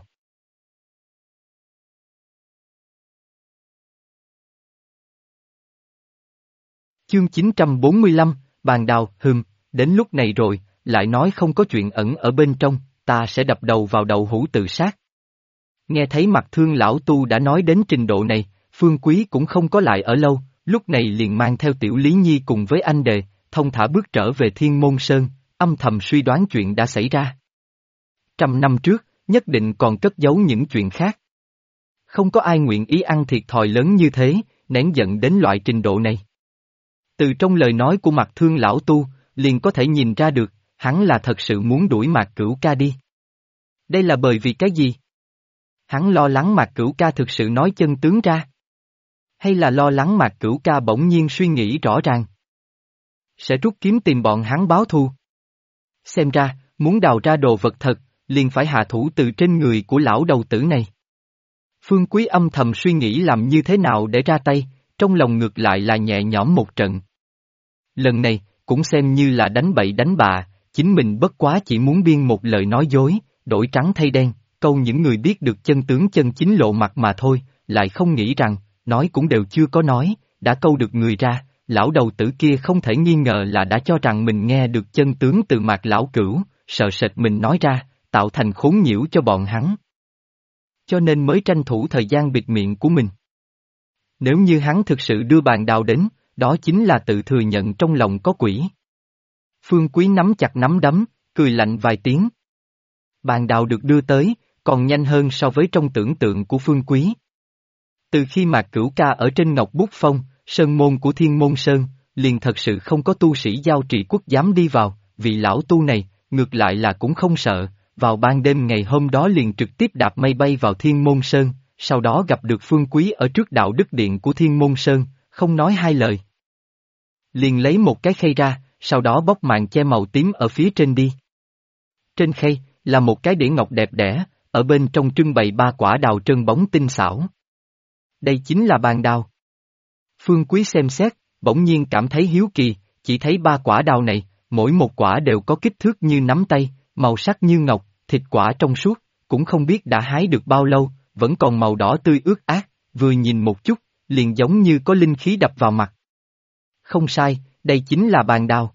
Chương 945, bàn đào, đến lúc này rồi, lại nói không có chuyện ẩn ở bên trong, ta sẽ đập đầu vào đầu hũ tự sát. Nghe thấy Mặc Thương lão tu đã nói đến trình độ này, Phương Quý cũng không có lại ở lâu, lúc này liền mang theo Tiểu Lý Nhi cùng với anh đề, thông thả bước trở về Thiên Môn Sơn, âm thầm suy đoán chuyện đã xảy ra. 100 năm trước, nhất định còn cất giấu những chuyện khác. Không có ai nguyện ý ăn thiệt thòi lớn như thế, nén giận đến loại trình độ này. Từ trong lời nói của Mặc Thương lão tu, liền có thể nhìn ra được, hắn là thật sự muốn đuổi Mạc Cửu Ca đi. Đây là bởi vì cái gì? Hắn lo lắng Mạc Cửu Ca thực sự nói chân tướng ra. Hay là lo lắng Mạc Cửu Ca bỗng nhiên suy nghĩ rõ ràng? Sẽ rút kiếm tìm bọn hắn báo thù. Xem ra, muốn đào ra đồ vật thật, liền phải hạ thủ từ trên người của lão đầu tử này. Phương Quý âm thầm suy nghĩ làm như thế nào để ra tay, trong lòng ngược lại là nhẹ nhõm một trận. Lần này, cũng xem như là đánh bậy đánh bạ, chính mình bất quá chỉ muốn biên một lời nói dối, đổi trắng thay đen, câu những người biết được chân tướng chân chính lộ mặt mà thôi, lại không nghĩ rằng, nói cũng đều chưa có nói, đã câu được người ra, lão đầu tử kia không thể nghi ngờ là đã cho rằng mình nghe được chân tướng từ Mạc lão cửu, sợ sệt mình nói ra, tạo thành khốn nhiễu cho bọn hắn. Cho nên mới tranh thủ thời gian bịt miệng của mình. Nếu như hắn thực sự đưa bàn đào đến, đó chính là tự thừa nhận trong lòng có quỷ. Phương Quý nắm chặt nắm đấm, cười lạnh vài tiếng. Bàn đào được đưa tới, còn nhanh hơn so với trong tưởng tượng của Phương Quý. Từ khi Mạc Cửu Ca ở trên Ngọc Bút Phong, sơn môn của Thiên Môn Sơn, liền thật sự không có tu sĩ Giao Trì Quốc dám đi vào, vị lão tu này, ngược lại là cũng không sợ, vào ban đêm ngày hôm đó liền trực tiếp đạp mây bay vào Thiên Môn Sơn, sau đó gặp được Phương Quý ở trước đạo đức điện của Thiên Môn Sơn, không nói hai lời. Liền lấy một cái khay ra, sau đó bóc màn che màu tím ở phía trên đi. Trên khay, là một cái đĩa ngọc đẹp đẽ, ở bên trong trưng bày 3 quả đào trơn bóng tinh xảo. Đây chính là bàn đào. Phương Quý xem xét, bỗng nhiên cảm thấy hiếu kỳ, chỉ thấy 3 quả đào này, mỗi một quả đều có kích thước như nắm tay, màu sắc như ngọc, thịt quả trong suốt, cũng không biết đã hái được bao lâu, vẫn còn màu đỏ tươi ướt át, vừa nhìn một chút, liền giống như có linh khí đập vào mặt. Không sai, đây chính là bàn đào.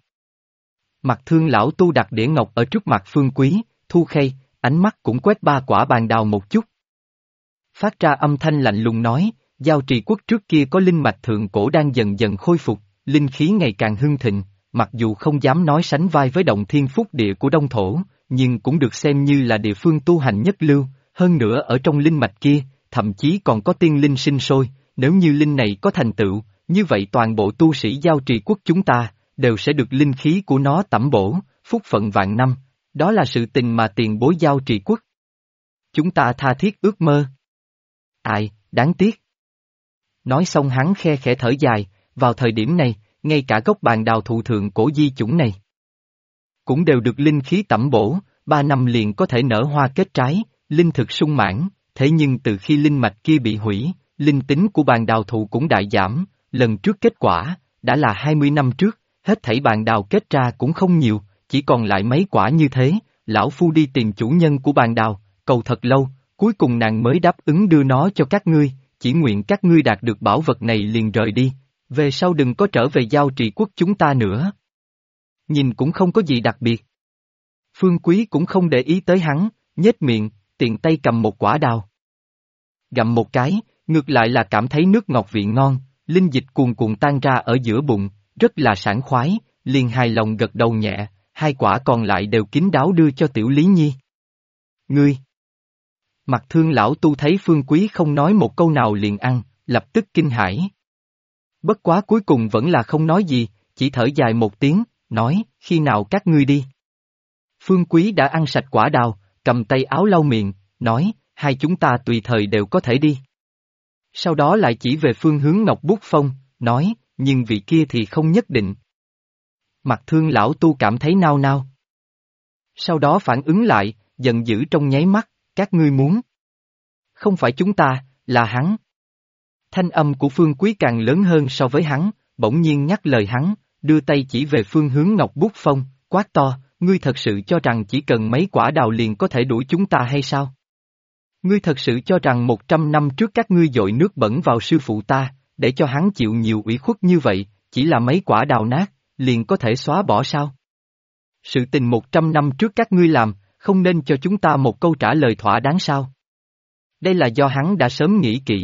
Mặt Thương lão tu đặt đĩa ngọc ở trước mặt Phương Quý, thu khay, ánh mắt cũng quét 3 quả bàn đào một chút. Phát ra âm thanh lạnh lùng nói, Giao Trì Quốc trước kia có linh mạch thượng cổ đang dần dần khôi phục, linh khí ngày càng hưng thịnh, mặc dù không dám nói sánh vai với động thiên phúc địa của Đông Thổ, nhưng cũng được xem như là địa phương tu hành nhất lưu, hơn nữa ở trong linh mạch kia, thậm chí còn có tiên linh sinh sôi, nếu như linh này có thành tựu, như vậy toàn bộ tu sĩ Giao Trì Quốc chúng ta, đều sẽ được linh khí của nó tẩm bổ, phúc phận vạn năm, đó là sự tình mà tiền bối Giao Trì Quốc. Chúng ta tha thiết ước mơ. Ai, đáng tiếc. Nói xong hắn khe khẽ thở dài, vào thời điểm này, ngay cả gốc bàn đào thụ thượng cổ di chủng này cũng đều được linh khí tẩm bổ, 3 năm liền có thể nở hoa kết trái, linh thực sung mãn, thế nhưng từ khi linh mạch kia bị hủy, linh tính của bàn đào thụ cũng đại giảm, lần trước kết quả, đã là 20 năm trước, hết thảy bàn đào kết ra cũng không nhiều, chỉ còn lại mấy quả như thế, lão phu đi tìm chủ nhân của bàn đào, cầu thật lâu, cuối cùng nàng mới đáp ứng đưa nó cho các ngươi, chỉ nguyện các ngươi đạt được bảo vật này liền rời đi, về sau đừng có trở về Giao Trì Quốc chúng ta nữa. Nhìn cũng không có gì đặc biệt. Phương Quý cũng không để ý tới hắn, nhếch miệng, tiện tay cầm một quả đào. Gặm một cái, ngược lại là cảm thấy nước ngọt vị ngon, linh dịch cuồn cuộn tan ra ở giữa bụng, rất là sảng khoái, liền hài lòng gật đầu nhẹ, 2 quả còn lại đều kín đáo đưa cho Tiểu Lý Nhi. Ngươi! Mặt Thương lão tu thấy Phương Quý không nói một câu nào liền ăn, lập tức kinh hãi. Bất quá cuối cùng vẫn là không nói gì, chỉ thở dài một tiếng, nói, khi nào các ngươi đi. Phương Quý đã ăn sạch quả đào, cầm tay áo lau miệng, nói, hai chúng ta tùy thời đều có thể đi. Sau đó lại chỉ về phương hướng Ngọc Bút Phong, nói, nhưng vị kia thì không nhất định. Mặt Thương lão tu cảm thấy nao nao. Sau đó phản ứng lại, giận dữ trong nháy mắt, các ngươi muốn. Không phải chúng ta, là hắn. Thanh âm của Phương Quý càng lớn hơn so với hắn, bỗng nhiên nhắc lời hắn, đưa tay chỉ về phương hướng Ngọc Bút Phong, quát to, ngươi thật sự cho rằng chỉ cần mấy quả đào liền có thể đuổi chúng ta hay sao? Ngươi thật sự cho rằng 100 năm trước các ngươi dội nước bẩn vào sư phụ ta, để cho hắn chịu nhiều ủy khuất như vậy, chỉ là mấy quả đào nát, liền có thể xóa bỏ sao? Sự tình 100 năm trước các ngươi làm, không nên cho chúng ta một câu trả lời thỏa đáng sao? Đây là do hắn đã sớm nghĩ kỹ.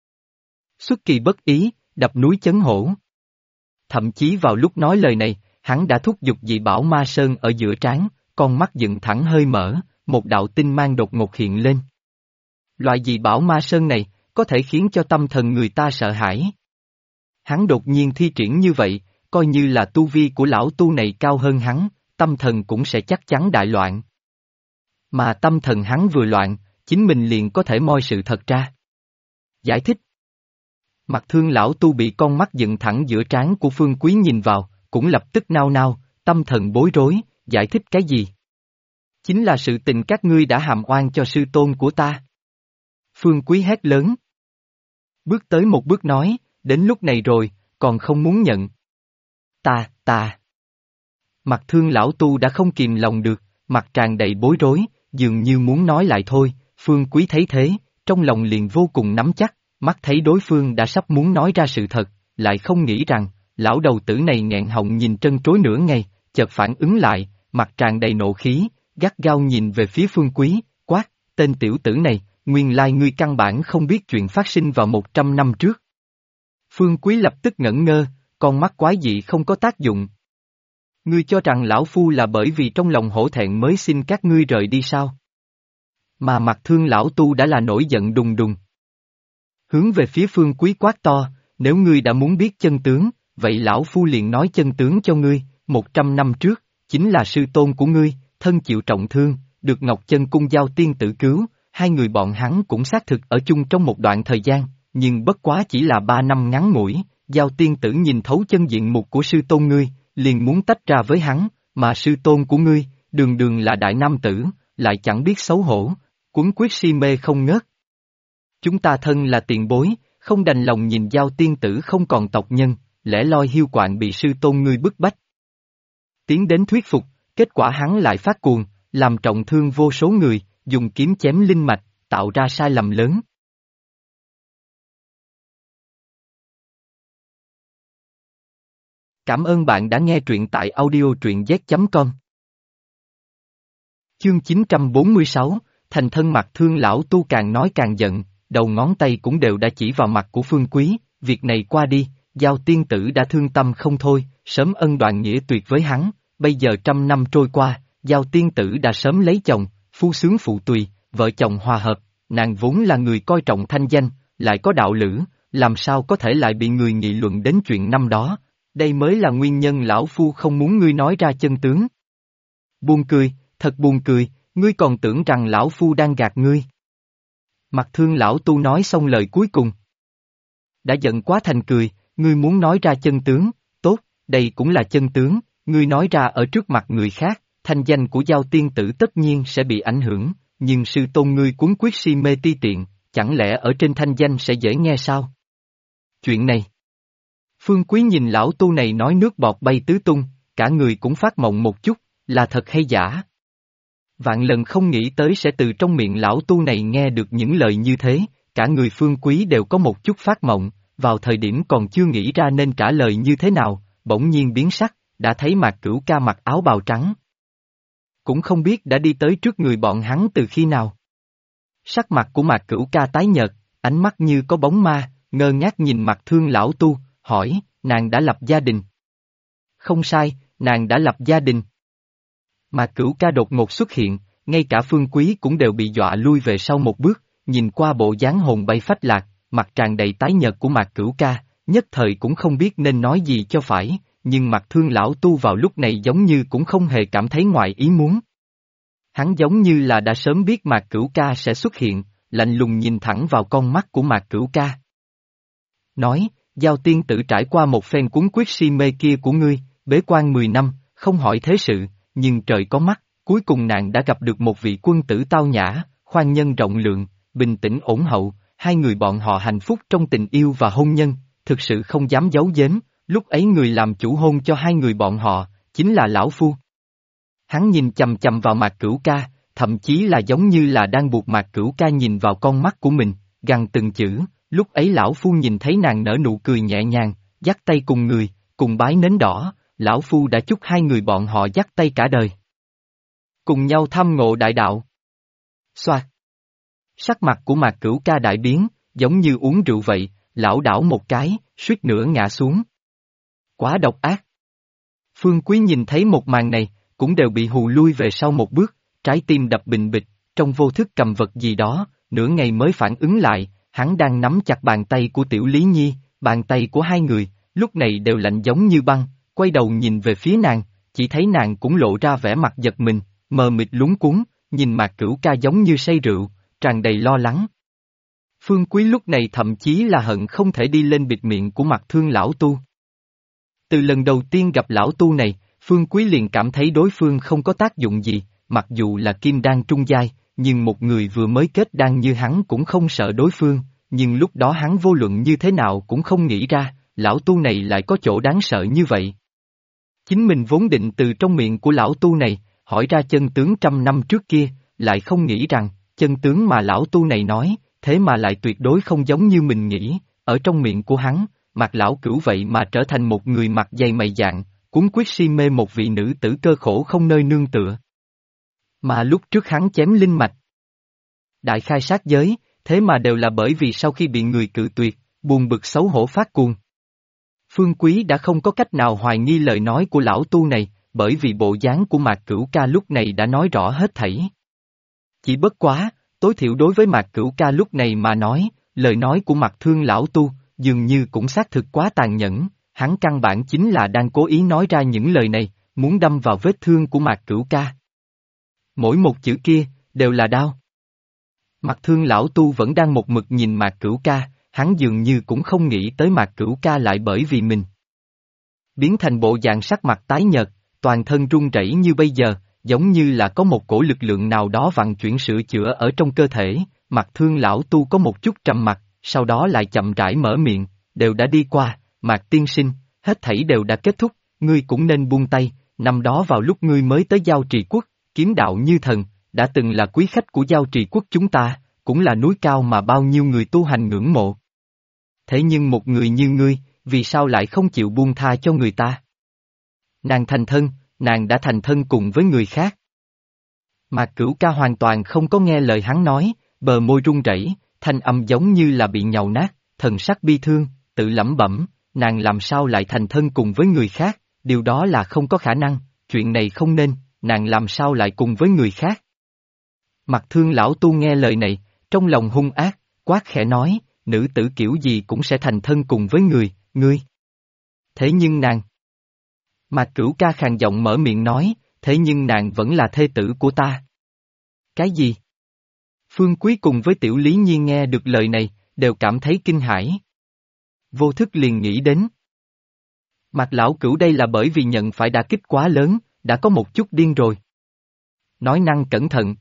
Xuất kỳ bất ý, đập núi chấn hổ. Thậm chí vào lúc nói lời này, hắn đã thúc giục dị bảo ma sơn ở giữa trán, con mắt dựng thẳng hơi mở, một đạo tinh mang đột ngột hiện lên. Loại dị bảo ma sơn này, có thể khiến cho tâm thần người ta sợ hãi. Hắn đột nhiên thi triển như vậy, coi như là tu vi của lão tu này cao hơn hắn, tâm thần cũng sẽ chắc chắn đại loạn. Mà tâm thần hắn vừa loạn, chính mình liền có thể moi sự thật ra. Giải thích. Mặt Thương lão tu bị con mắt dựng thẳng giữa trán của Phương Quý nhìn vào, cũng lập tức nao nao, tâm thần bối rối, giải thích cái gì? Chính là sự tình các ngươi đã hàm oan cho sư tôn của ta. Phương Quý hét lớn. Bước tới một bước nói, đến lúc này rồi, còn không muốn nhận. Ta. Mặt Thương lão tu đã không kìm lòng được, mặt tràn đầy bối rối, dường như muốn nói lại thôi, Phương Quý thấy thế, trong lòng liền vô cùng nắm chắc, mắt thấy đối phương đã sắp muốn nói ra sự thật, lại không nghĩ rằng, lão đầu tử này nghẹn họng nhìn trân trối nửa ngày, chợt phản ứng lại, mặt tràn đầy nộ khí, gắt gao nhìn về phía Phương Quý, quát, tên tiểu tử này, nguyên lai ngươi căn bản không biết chuyện phát sinh vào 100 năm trước. Phương Quý lập tức ngẩn ngơ, con mắt quái dị không có tác dụng. Ngươi cho rằng lão phu là bởi vì trong lòng hổ thẹn mới xin các ngươi rời đi sao? Mà mặt Thương lão tu đã là nổi giận đùng đùng. Hướng về phía Phương Quý quát to, nếu ngươi đã muốn biết chân tướng, vậy lão phu liền nói chân tướng cho ngươi, 100 năm trước, chính là sư tôn của ngươi, thân chịu trọng thương, được Ngọc Chân Cung Giao Tiên Tử cứu, hai người bọn hắn cũng xác thực ở chung trong một đoạn thời gian, nhưng bất quá chỉ là 3 năm ngắn ngủi, Giao Tiên Tử nhìn thấu chân diện mục của sư tôn ngươi, liền muốn tách ra với hắn, mà sư tôn của ngươi, đường đường là đại nam tử, lại chẳng biết xấu hổ, quấn quyết si mê không ngớt. Chúng ta thân là tiền bối, không đành lòng nhìn Giao Tiên Tử không còn tộc nhân, lẻ loi hiu quạnh bị sư tôn ngươi bức bách. Tiến đến thuyết phục, kết quả hắn lại phát cuồng, làm trọng thương vô số người, dùng kiếm chém linh mạch, tạo ra sai lầm lớn. Cảm ơn bạn đã nghe truyện tại audio truyện z.com. Chương 946, thành thân mặt Thương lão tu càng nói càng giận, đầu ngón tay cũng đều đã chỉ vào mặt của Phương Quý, việc này qua đi, Giao Tiên Tử đã thương tâm không thôi, sớm ân đoạn nghĩa tuyệt với hắn, bây giờ 100 năm trôi qua, Giao Tiên Tử đã sớm lấy chồng, phu sướng phụ tùy, vợ chồng hòa hợp, nàng vốn là người coi trọng thanh danh, lại có đạo lữ, làm sao có thể lại bị người nghị luận đến chuyện năm đó, đây mới là nguyên nhân lão phu không muốn ngươi nói ra chân tướng. Buồn cười, thật buồn cười, ngươi còn tưởng rằng lão phu đang gạt ngươi. Mặt Thương lão tu nói xong lời cuối cùng. Đã giận quá thành cười, ngươi muốn nói ra chân tướng, tốt, đây cũng là chân tướng, ngươi nói ra ở trước mặt người khác, thanh danh của Giao Tiên Tử tất nhiên sẽ bị ảnh hưởng, nhưng sư tôn ngươi cuốn quyết si mê ti tiện, chẳng lẽ ở trên thanh danh sẽ dễ nghe sao? Chuyện này. Phương Quý nhìn lão tu này nói nước bọt bay tứ tung, cả người cũng phát mộng một chút, là thật hay giả? Vạn lần không nghĩ tới sẽ từ trong miệng lão tu này nghe được những lời như thế, cả người Phương Quý đều có một chút phát mộng, vào thời điểm còn chưa nghĩ ra nên trả lời như thế nào, bỗng nhiên biến sắc, đã thấy Mạc Cửu Ca mặc áo bào trắng. Cũng không biết đã đi tới trước người bọn hắn từ khi nào. Sắc mặt của Mạc Cửu Ca tái nhợt, ánh mắt như có bóng ma, ngơ ngác nhìn mặt Thương lão tu, hỏi, nàng đã lập gia đình. Không sai, nàng đã lập gia đình. Mạc Cửu Ca đột ngột xuất hiện, ngay cả Phương Quý cũng đều bị dọa lui về sau một bước, nhìn qua bộ dáng hồn bay phách lạc, mặt tràn đầy tái nhợt của Mạc Cửu Ca, nhất thời cũng không biết nên nói gì cho phải, nhưng mặt Thương lão tu vào lúc này giống như cũng không hề cảm thấy ngoài ý muốn. Hắn giống như là đã sớm biết Mạc Cửu Ca sẽ xuất hiện, lạnh lùng nhìn thẳng vào con mắt của Mạc Cửu Ca. Nói, Giao Tiên Tử trải qua một phen cuốn quyết si mê kia của ngươi, bế quan 10 năm, không hỏi thế sự, nhưng trời có mắt, cuối cùng nàng đã gặp được một vị quân tử tao nhã, khoan nhân rộng lượng, bình tĩnh ổn hậu, hai người bọn họ hạnh phúc trong tình yêu và hôn nhân, thực sự không dám giấu giếm, lúc ấy người làm chủ hôn cho hai người bọn họ, chính là lão phu. Hắn nhìn chầm chầm vào Mạc Cửu Ca, thậm chí là giống như là đang buộc Mạc Cửu Ca nhìn vào con mắt của mình, gằn từng chữ, lúc ấy lão phu nhìn thấy nàng nở nụ cười nhẹ nhàng, dắt tay cùng người, cùng bái nến đỏ, lão phu đã chúc hai người bọn họ dắt tay cả đời. Cùng nhau tham ngộ đại đạo. Xoạt. Sắc mặt của Mạc Cửu Ca đại biến, giống như uống rượu vậy, lảo đảo một cái, suýt nữa ngã xuống. Quá độc ác. Phương Quý nhìn thấy một màn này, cũng đều bị hù lui về sau một bước, trái tim đập bình bịch, trong vô thức cầm vật gì đó, nửa ngày mới phản ứng lại, hắn đang nắm chặt bàn tay của Tiểu Lý Nhi, bàn tay của hai người, lúc này đều lạnh giống như băng, quay đầu nhìn về phía nàng, chỉ thấy nàng cũng lộ ra vẻ mặt giật mình, mờ mịt lúng cuống, nhìn Mạc Cửu Ca giống như say rượu, tràn đầy lo lắng. Phương Quý lúc này thậm chí là hận không thể đi lên bịt miệng của Mặt Thương lão tu. Từ lần đầu tiên gặp lão tu này, Phương Quý liền cảm thấy đối phương không có tác dụng gì, mặc dù là kim đan trung giai, nhưng một người vừa mới kết đan như hắn cũng không sợ đối phương, nhưng lúc đó hắn vô luận như thế nào cũng không nghĩ ra, lão tu này lại có chỗ đáng sợ như vậy. Chính mình vốn định từ trong miệng của lão tu này, hỏi ra chân tướng 100 năm trước kia, lại không nghĩ rằng, chân tướng mà lão tu này nói, thế mà lại tuyệt đối không giống như mình nghĩ, ở trong miệng của hắn, Mạc lão cửu vậy mà trở thành một người mặt dày mày dạn, cuốn quyết si mê một vị nữ tử cơ khổ không nơi nương tựa. Mà lúc trước hắn chém linh mạch, đại khai sát giới, thế mà đều là bởi vì sau khi bị người cự tuyệt, buồn bực xấu hổ phát cuồng. Phương Quý đã không có cách nào hoài nghi lời nói của lão tu này, bởi vì bộ dáng của Mạc Cửu Ca lúc này đã nói rõ hết thảy. Chỉ bất quá, tối thiểu đối với Mạc Cửu Ca lúc này mà nói, lời nói của Mạc Thương lão tu, dường như cũng xác thực quá tàn nhẫn, hắn căn bản chính là đang cố ý nói ra những lời này, muốn đâm vào vết thương của Mạc Cửu Ca. Mỗi một chữ kia, đều là đau. Mạc Thương lão tu vẫn đang một mực nhìn Mạc Cửu Ca, hắn dường như cũng không nghĩ tới Mạc Cửu Ca lại bởi vì mình biến thành bộ dạng sắc mặt tái nhợt, toàn thân run rẩy như bây giờ, giống như là có một cổ lực lượng nào đó vận chuyển sửa chữa ở trong cơ thể. Mạc Thương lão tu có một chút trầm mặc, sau đó lại chậm rãi mở miệng, đều đã đi qua, Mạc tiên sinh, hết thảy đều đã kết thúc, ngươi cũng nên buông tay, năm đó vào lúc ngươi mới tới Giao Trì Quốc, kiếm đạo như thần, đã từng là quý khách của Giao Trì Quốc chúng ta, cũng là núi cao mà bao nhiêu người tu hành ngưỡng mộ. Thế nhưng một người như ngươi, vì sao lại không chịu buông tha cho người ta? Nàng thành thân, nàng đã thành thân cùng với người khác. Mạc Cửu Ca hoàn toàn không có nghe lời hắn nói, bờ môi run rẩy, thanh âm giống như là bị nhàu nát, thần sắc bi thương, tự lẩm bẩm, nàng làm sao lại thành thân cùng với người khác, điều đó là không có khả năng, chuyện này không nên, nàng làm sao lại cùng với người khác. Mạc Thương lão tu nghe lời này, trong lòng hung ác, quát khẽ nói, nữ tử kiểu gì cũng sẽ thành thân cùng với ngươi. Thế nhưng nàng. Mạc Cửu Ca khàn giọng mở miệng nói, thế nhưng nàng vẫn là thê tử của ta. Cái gì? Phương Quý cùng với Tiểu Lý Nhi nghe được lời này, đều cảm thấy kinh hãi. Vô thức liền nghĩ đến. Mạc lão cửu đây là bởi vì nhận phải đả kích quá lớn, đã có một chút điên rồi. Nói năng cẩn thận.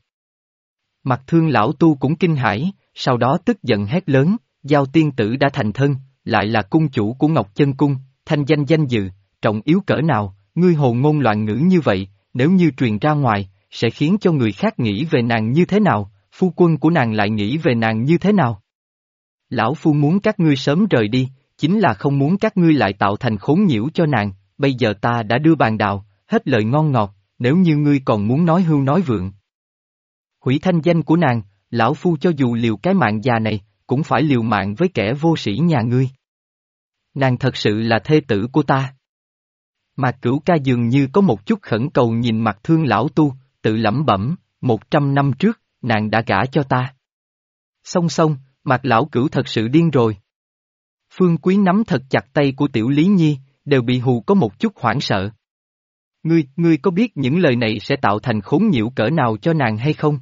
Mạc Thương lão tu cũng kinh hãi, sau đó tức giận hét lớn, Giao tiên tử đã thành thân, lại là cung chủ của Ngọc Chân Cung, thanh danh danh dự, trọng yếu cỡ nào, ngươi hồ ngôn loạn ngữ như vậy, nếu như truyền ra ngoài, sẽ khiến cho người khác nghĩ về nàng như thế nào, phu quân của nàng lại nghĩ về nàng như thế nào. Lão phu muốn các ngươi sớm rời đi, chính là không muốn các ngươi lại tạo thành khốn nhiễu cho nàng, bây giờ ta đã đưa bàn đào, hết lời ngon ngọt, nếu như ngươi còn muốn nói hưu nói vượng. Hủy thanh danh của nàng, lão phu cho dù liều cái mạng già này, cũng phải liều mạng với kẻ vô sĩ nhà ngươi. Nàng thật sự là thê tử của ta. Mạc Cửu Ca dường như có một chút khẩn cầu nhìn Mạc Thương lão tu, tự lẩm bẩm, 100 năm trước, nàng đã gả cho ta. Song song, Mạc lão cửu thật sự điên rồi. Phương Quý nắm thật chặt tay của Tiểu Lý Nhi, đều bị hù có một chút hoảng sợ. Ngươi có biết những lời này sẽ tạo thành khốn nhiễu cỡ nào cho nàng hay không?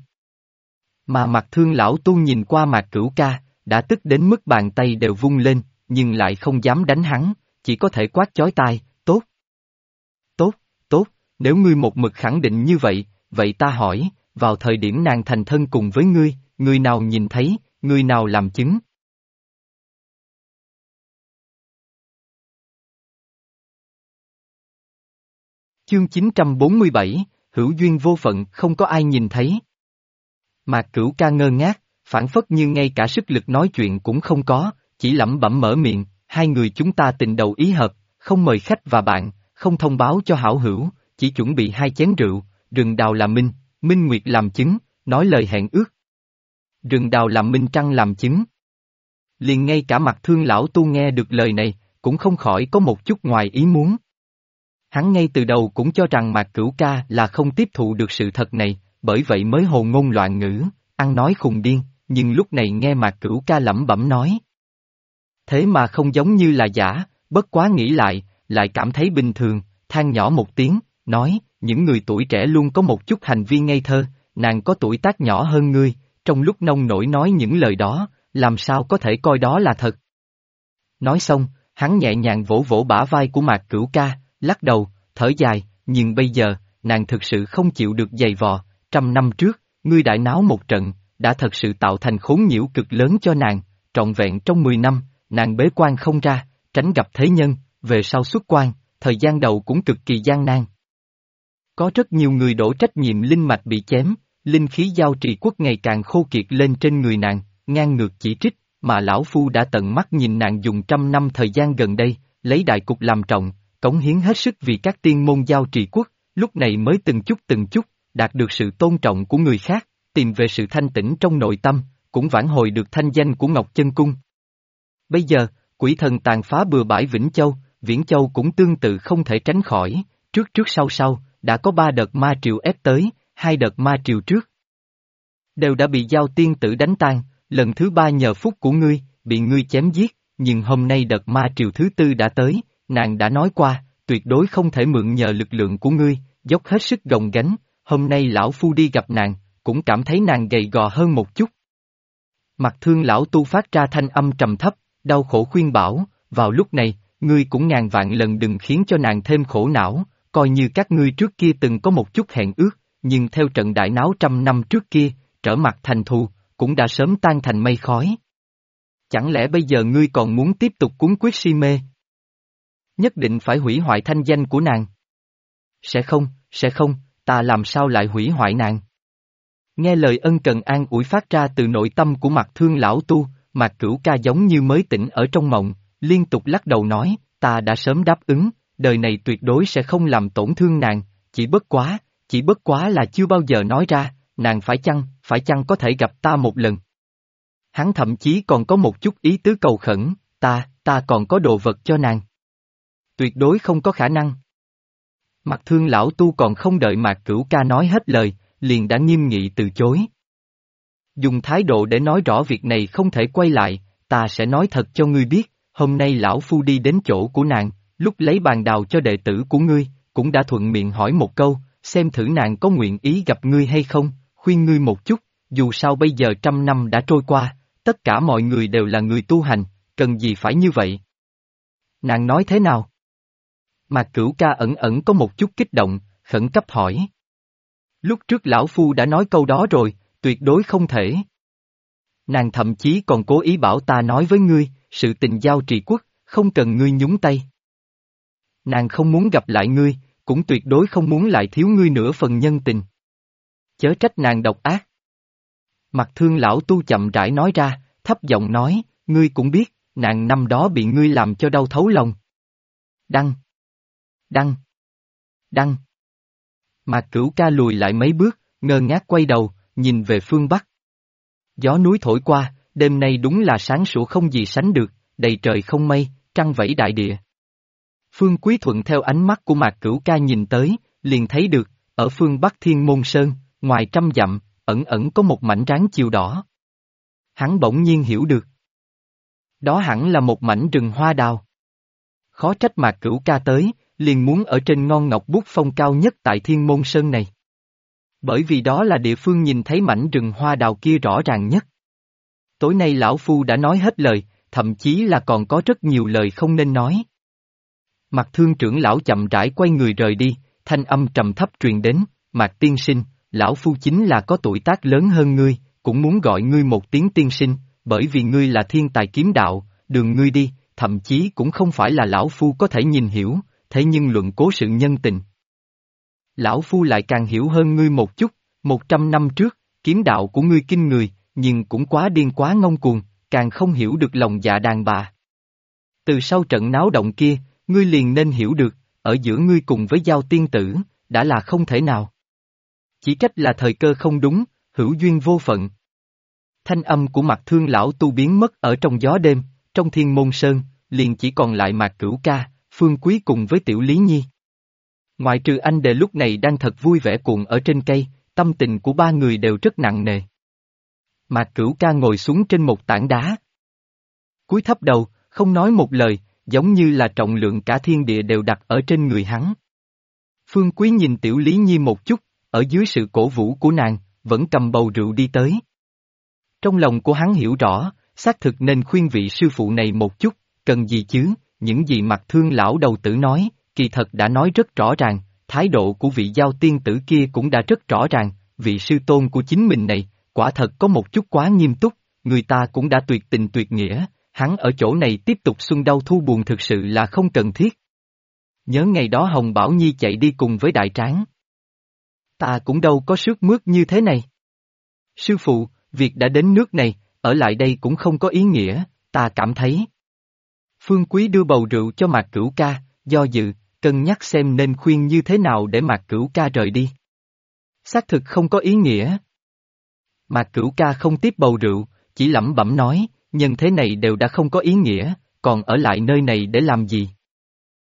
Mà Mạc Thương lão tu nhìn qua Mạc Cửu Ca, đã tức đến mức bàn tay đều vung lên, nhưng lại không dám đánh hắn, chỉ có thể quát chói tai, tốt. Tốt, nếu ngươi một mực khẳng định như vậy, vậy ta hỏi, vào thời điểm nàng thành thân cùng với ngươi, người nào nhìn thấy, người nào làm chứng? Chương 947, hữu duyên vô phận không có ai nhìn thấy. Mạc Cửu Ca ngơ ngác, phảng phất như ngay cả sức lực nói chuyện cũng không có, chỉ lẩm bẩm mở miệng, hai người chúng ta tình đầu ý hợp, không mời khách và bạn, không thông báo cho hảo hữu, chỉ chuẩn bị 2 chén rượu, rừng đào làm minh, minh nguyệt làm chứng, nói lời hẹn ước. Rừng đào làm minh trăng làm chứng. Liền ngay cả Mạc Thương lão tu nghe được lời này, cũng không khỏi có một chút ngoài ý muốn. Hắn ngay từ đầu cũng cho rằng Mạc Cửu Ca là không tiếp thụ được sự thật này, bởi vậy mới hồ ngôn loạn ngữ, ăn nói khùng điên, nhưng lúc này nghe Mạc Cửu Ca lẩm bẩm nói. Thế mà không giống như là giả, bất quá nghĩ lại cảm thấy bình thường, than nhỏ một tiếng, nói, những người tuổi trẻ luôn có một chút hành vi ngây thơ, nàng có tuổi tác nhỏ hơn ngươi, trong lúc nông nổi nói những lời đó, làm sao có thể coi đó là thật. Nói xong, hắn nhẹ nhàng vỗ vỗ bả vai của Mạc Cửu Ca, lắc đầu, thở dài, nhưng bây giờ, nàng thực sự không chịu được giày vò, 100 năm trước, ngươi đại náo một trận, đã thật sự tạo thành khốn nhiễu cực lớn cho nàng, trọn vẹn trong 10 năm, nàng bế quan không ra, tránh gặp thế nhân, về sau xuất quan, thời gian đầu cũng cực kỳ gian nan. Có rất nhiều người đổ trách nhiệm linh mạch bị chém, linh khí Giao Trì Quốc ngày càng khô kiệt lên trên người nàng, ngang ngược chỉ trích, mà lão phu đã tận mắt nhìn nàng dùng 100 năm thời gian gần đây, lấy đại cục làm trọng, cống hiến hết sức vì các tiên môn Giao Trì Quốc, lúc này mới từng chút, đạt được sự tôn trọng của người khác, tìm về sự thanh tĩnh trong nội tâm, cũng vãn hồi được thanh danh của Ngọc Chân Cung. Bây giờ, quỷ thần tàn phá bừa bãi Vĩnh Châu, Viễn Châu cũng tương tự không thể tránh khỏi, trước trước sau sau, đã có 3 đợt ma triều ép tới, 2 đợt ma triều trước. Đều đã bị Giao Tiên Tử đánh tan, lần thứ 3 nhờ phúc của ngươi, bị ngươi chém giết, nhưng hôm nay đợt ma triều thứ 4 đã tới, nàng đã nói qua, tuyệt đối không thể mượn nhờ lực lượng của ngươi, dốc hết sức gồng gánh, hôm nay lão phu đi gặp nàng, cũng cảm thấy nàng gầy gò hơn một chút. Mặt Thương lão tu phát ra thanh âm trầm thấp, đau khổ khuyên bảo, vào lúc này, ngươi cũng ngàn vạn lần đừng khiến cho nàng thêm khổ não, coi như các ngươi trước kia từng có một chút hẹn ước, nhưng theo trận đại náo 100 năm trước kia, trở mặt thành thù, cũng đã sớm tan thành mây khói. Chẳng lẽ bây giờ ngươi còn muốn tiếp tục cuốn quyết si mê? Nhất định phải hủy hoại thanh danh của nàng. Sẽ không, ta làm sao lại hủy hoại nàng? Nghe lời ân cần an ủi phát ra từ nội tâm của Mặt Thương lão tu, Mạc Cửu Ca giống như mới tỉnh ở trong mộng, liên tục lắc đầu nói, ta đã sớm đáp ứng, đời này tuyệt đối sẽ không làm tổn thương nàng, chỉ bất quá là chưa bao giờ nói ra, nàng phải chăng có thể gặp ta một lần. Hắn thậm chí còn có một chút ý tứ cầu khẩn, ta còn có đồ vật cho nàng. Tuyệt đối không có khả năng. Mặt Thương lão tu còn không đợi Mạc Cửu Ca nói hết lời, liền đã nghiêm nghị từ chối. Dùng thái độ để nói rõ việc này không thể quay lại, ta sẽ nói thật cho ngươi biết, hôm nay lão phu đi đến chỗ của nàng, lúc lấy bàn đào cho đệ tử của ngươi, cũng đã thuận miệng hỏi một câu, xem thử nàng có nguyện ý gặp ngươi hay không, khuyên ngươi một chút, dù sao bây giờ 100 năm đã trôi qua, tất cả mọi người đều là người tu hành, cần gì phải như vậy? Nàng nói thế nào? Mạc Cửu Ca ẩn ẩn có một chút kích động, khẩn cấp hỏi. Lúc trước lão phu đã nói câu đó rồi, tuyệt đối không thể. Nàng thậm chí còn cố ý bảo ta nói với ngươi, sự tình giao trì quốc, không cần ngươi nhúng tay. Nàng không muốn gặp lại ngươi, cũng tuyệt đối không muốn lại thiếu ngươi nửa phần nhân tình. Chớ trách nàng độc ác. Mặt Thương lão tu chậm rãi nói ra, thấp giọng nói, ngươi cũng biết, nàng năm đó bị ngươi làm cho đau thấu lòng. Đăng. Mạc Cửu Ca lùi lại mấy bước, ngơ ngác quay đầu, nhìn về phương Bắc. Gió núi thổi qua, đêm nay đúng là sáng sủa không gì sánh được, đầy trời không mây, trăng vẫy đại địa. Phương Quý thuận theo ánh mắt của Mạc Cửu Ca nhìn tới, liền thấy được, ở phương Bắc Thiên Môn Sơn, ngoài 100 dặm, ẩn ẩn có một mảnh ráng chiều đỏ. Hắn bỗng nhiên hiểu được. Đó hẳn là một mảnh rừng hoa đào. Khó trách Mạc Cửu Ca tới, liền muốn ở trên ngon ngọc bút phong cao nhất tại Thiên Môn Sơn này. Bởi vì đó là địa phương nhìn thấy mảnh rừng hoa đào kia rõ ràng nhất. Tối nay lão phu đã nói hết lời, thậm chí là còn có rất nhiều lời không nên nói. Mặt Thương trưởng lão chậm rãi quay người rời đi, thanh âm trầm thấp truyền đến, Mạc tiên sinh, lão phu chính là có tuổi tác lớn hơn ngươi, cũng muốn gọi ngươi một tiếng tiên sinh, bởi vì ngươi là thiên tài kiếm đạo, đường ngươi đi, thậm chí cũng không phải là lão phu có thể nhìn hiểu, thế nhưng luận cố sự nhân tình. Lão phu lại càng hiểu hơn ngươi một chút, 100 năm trước, kiếm đạo của ngươi kinh người, nhưng cũng quá điên quá ngông cuồng, càng không hiểu được lòng dạ đàn bà. Từ sau trận náo động kia, ngươi liền nên hiểu được, ở giữa ngươi cùng với Giao Tiên Tử, đã là không thể nào. Chỉ trách là thời cơ không đúng, hữu duyên vô phận. Thanh âm của Mặt Thương lão tu biến mất ở trong gió đêm, trong Thiên Môn Sơn, liền chỉ còn lại Mạc Cửu Ca, Phương Quý cùng với Tiểu Lý Nhi. Ngoại trừ anh Đề lúc này đang thật vui vẻ cuộn ở trên cây, tâm tình của 3 người đều rất nặng nề. Mạc Cửu Ca ngồi xuống trên một tảng đá. Cúi thấp đầu, không nói một lời, giống như là trọng lượng cả thiên địa đều đặt ở trên người hắn. Phương Quý nhìn Tiểu Lý Nhi một chút, ở dưới sự cổ vũ của nàng, vẫn cầm bầu rượu đi tới. Trong lòng của hắn hiểu rõ, xác thực nên khuyên vị sư phụ này một chút, cần gì chứ, những gì Mặt Thương lão đầu tử nói, kỳ thật đã nói rất rõ ràng, thái độ của vị Giao Tiên Tử kia cũng đã rất rõ ràng, vị sư tôn của chính mình này, quả thật có một chút quá nghiêm túc, người ta cũng đã tuyệt tình tuyệt nghĩa, hắn ở chỗ này tiếp tục xuân đau thu buồn thực sự là không cần thiết. Nhớ ngày đó Hồng Bảo Nhi chạy đi cùng với Đại Tráng. Ta cũng đâu có sướt mướt như thế này. Sư phụ, việc đã đến nước này, ở lại đây cũng không có ý nghĩa, ta cảm thấy. Phương Quý đưa bầu rượu cho Mạc Cửu Ca, do dự, cân nhắc xem nên khuyên như thế nào để Mạc Cửu Ca rời đi. Xác thực không có ý nghĩa. Mạc Cửu Ca không tiếp bầu rượu, chỉ lẩm bẩm nói, nhân thế này đều đã không có ý nghĩa, còn ở lại nơi này để làm gì?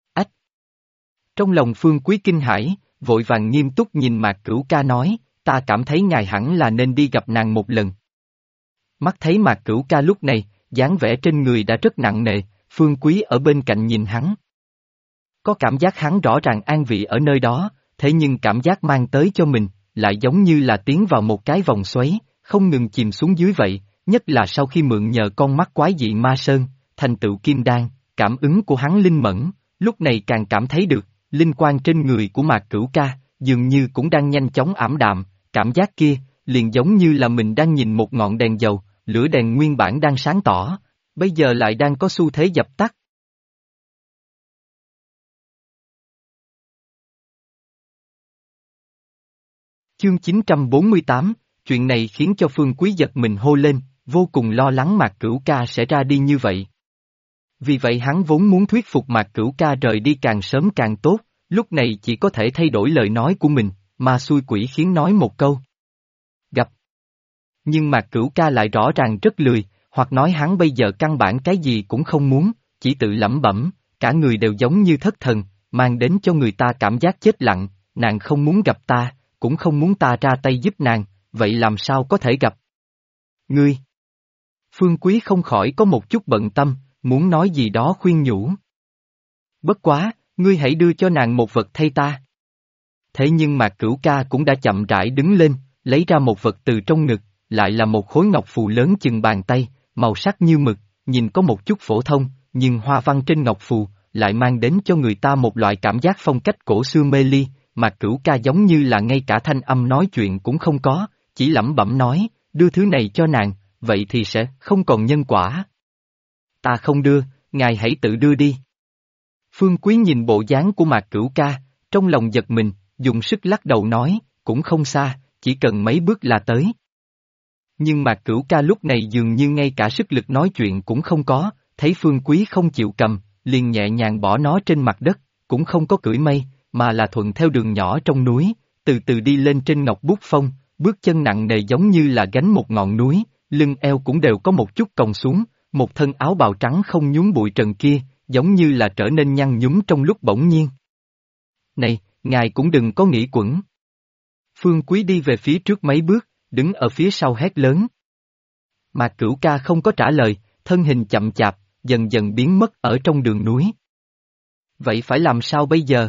Trong lòng Phương Quý kinh hãi, vội vàng nghiêm túc nhìn Mạc Cửu Ca nói, ta cảm thấy ngài hẳn là nên đi gặp nàng một lần. Mắt thấy Mạc Cửu Ca lúc này, dáng vẻ trên người đã rất nặng nề, Phương Quý ở bên cạnh nhìn hắn. Có cảm giác hắn rõ ràng an vị ở nơi đó, thế nhưng cảm giác mang tới cho mình, lại giống như là tiến vào một cái vòng xoáy, không ngừng chìm xuống dưới vậy, nhất là sau khi mượn nhờ con mắt quái dị ma sơn, thành tựu kim đan, cảm ứng của hắn linh mẫn, lúc này càng cảm thấy được, linh quang trên người của Mạc Cửu Ca, dường như cũng đang nhanh chóng ảm đạm, cảm giác kia, liền giống như là mình đang nhìn một ngọn đèn dầu, lửa đèn nguyên bản đang sáng tỏ, bây giờ lại đang có xu thế dập tắt. Chương 948, chuyện này khiến cho Phương Quý giật mình hô lên, vô cùng lo lắng Mạc Cửu Ca sẽ ra đi như vậy. Vì vậy hắn vốn muốn thuyết phục Mạc Cửu Ca rời đi càng sớm càng tốt, lúc này chỉ có thể thay đổi lời nói của mình, mà xui quỷ khiến nói một câu. Gặp. Nhưng Mạc Cửu Ca lại rõ ràng rất lười, hoặc nói hắn bây giờ căn bản cái gì cũng không muốn, chỉ tự lẩm bẩm, cả người đều giống như thất thần, mang đến cho người ta cảm giác chết lặng, nàng không muốn gặp ta, cũng không muốn ta ra tay giúp nàng, vậy làm sao có thể gặp? Ngươi! Phương Quý không khỏi có một chút bận tâm, muốn nói gì đó khuyên nhủ. Bất quá, ngươi hãy đưa cho nàng một vật thay ta. Thế nhưng Mạc Cửu Ca cũng đã chậm rãi đứng lên, lấy ra một vật từ trong ngực, lại là một khối ngọc phù lớn chừng bàn tay, màu sắc như mực, nhìn có một chút phổ thông, nhưng hoa văn trên ngọc phù, lại mang đến cho người ta một loại cảm giác phong cách cổ xưa mê ly, Mạc Cửu Ca giống như là ngay cả thanh âm nói chuyện cũng không có, chỉ lẩm bẩm nói, đưa thứ này cho nàng, vậy thì sẽ không còn nhân quả. Ta không đưa, ngài hãy tự đưa đi. Phương Quý nhìn bộ dáng của Mạc Cửu Ca, trong lòng giật mình, dùng sức lắc đầu nói, cũng không xa, chỉ cần mấy bước là tới. Nhưng Mạc Cửu Ca lúc này dường như ngay cả sức lực nói chuyện cũng không có, thấy Phương Quý không chịu cầm, liền nhẹ nhàng bỏ nó trên mặt đất, cũng không có cưỡi mây, mà là thuận theo đường nhỏ trong núi, từ từ đi lên trên ngọc bút phong, bước chân nặng nề giống như là gánh một ngọn núi, lưng eo cũng đều có một chút còng xuống, một thân áo bào trắng không nhúm bụi trần kia, giống như là trở nên nhăn nhúm trong lúc bỗng nhiên. Này, ngài cũng đừng có nghĩ quẩn. Phương Quý đi về phía trước mấy bước, đứng ở phía sau hét lớn. Mạc Cửu Ca không có trả lời, thân hình chậm chạp, dần dần biến mất ở trong đường núi. Vậy phải làm sao bây giờ?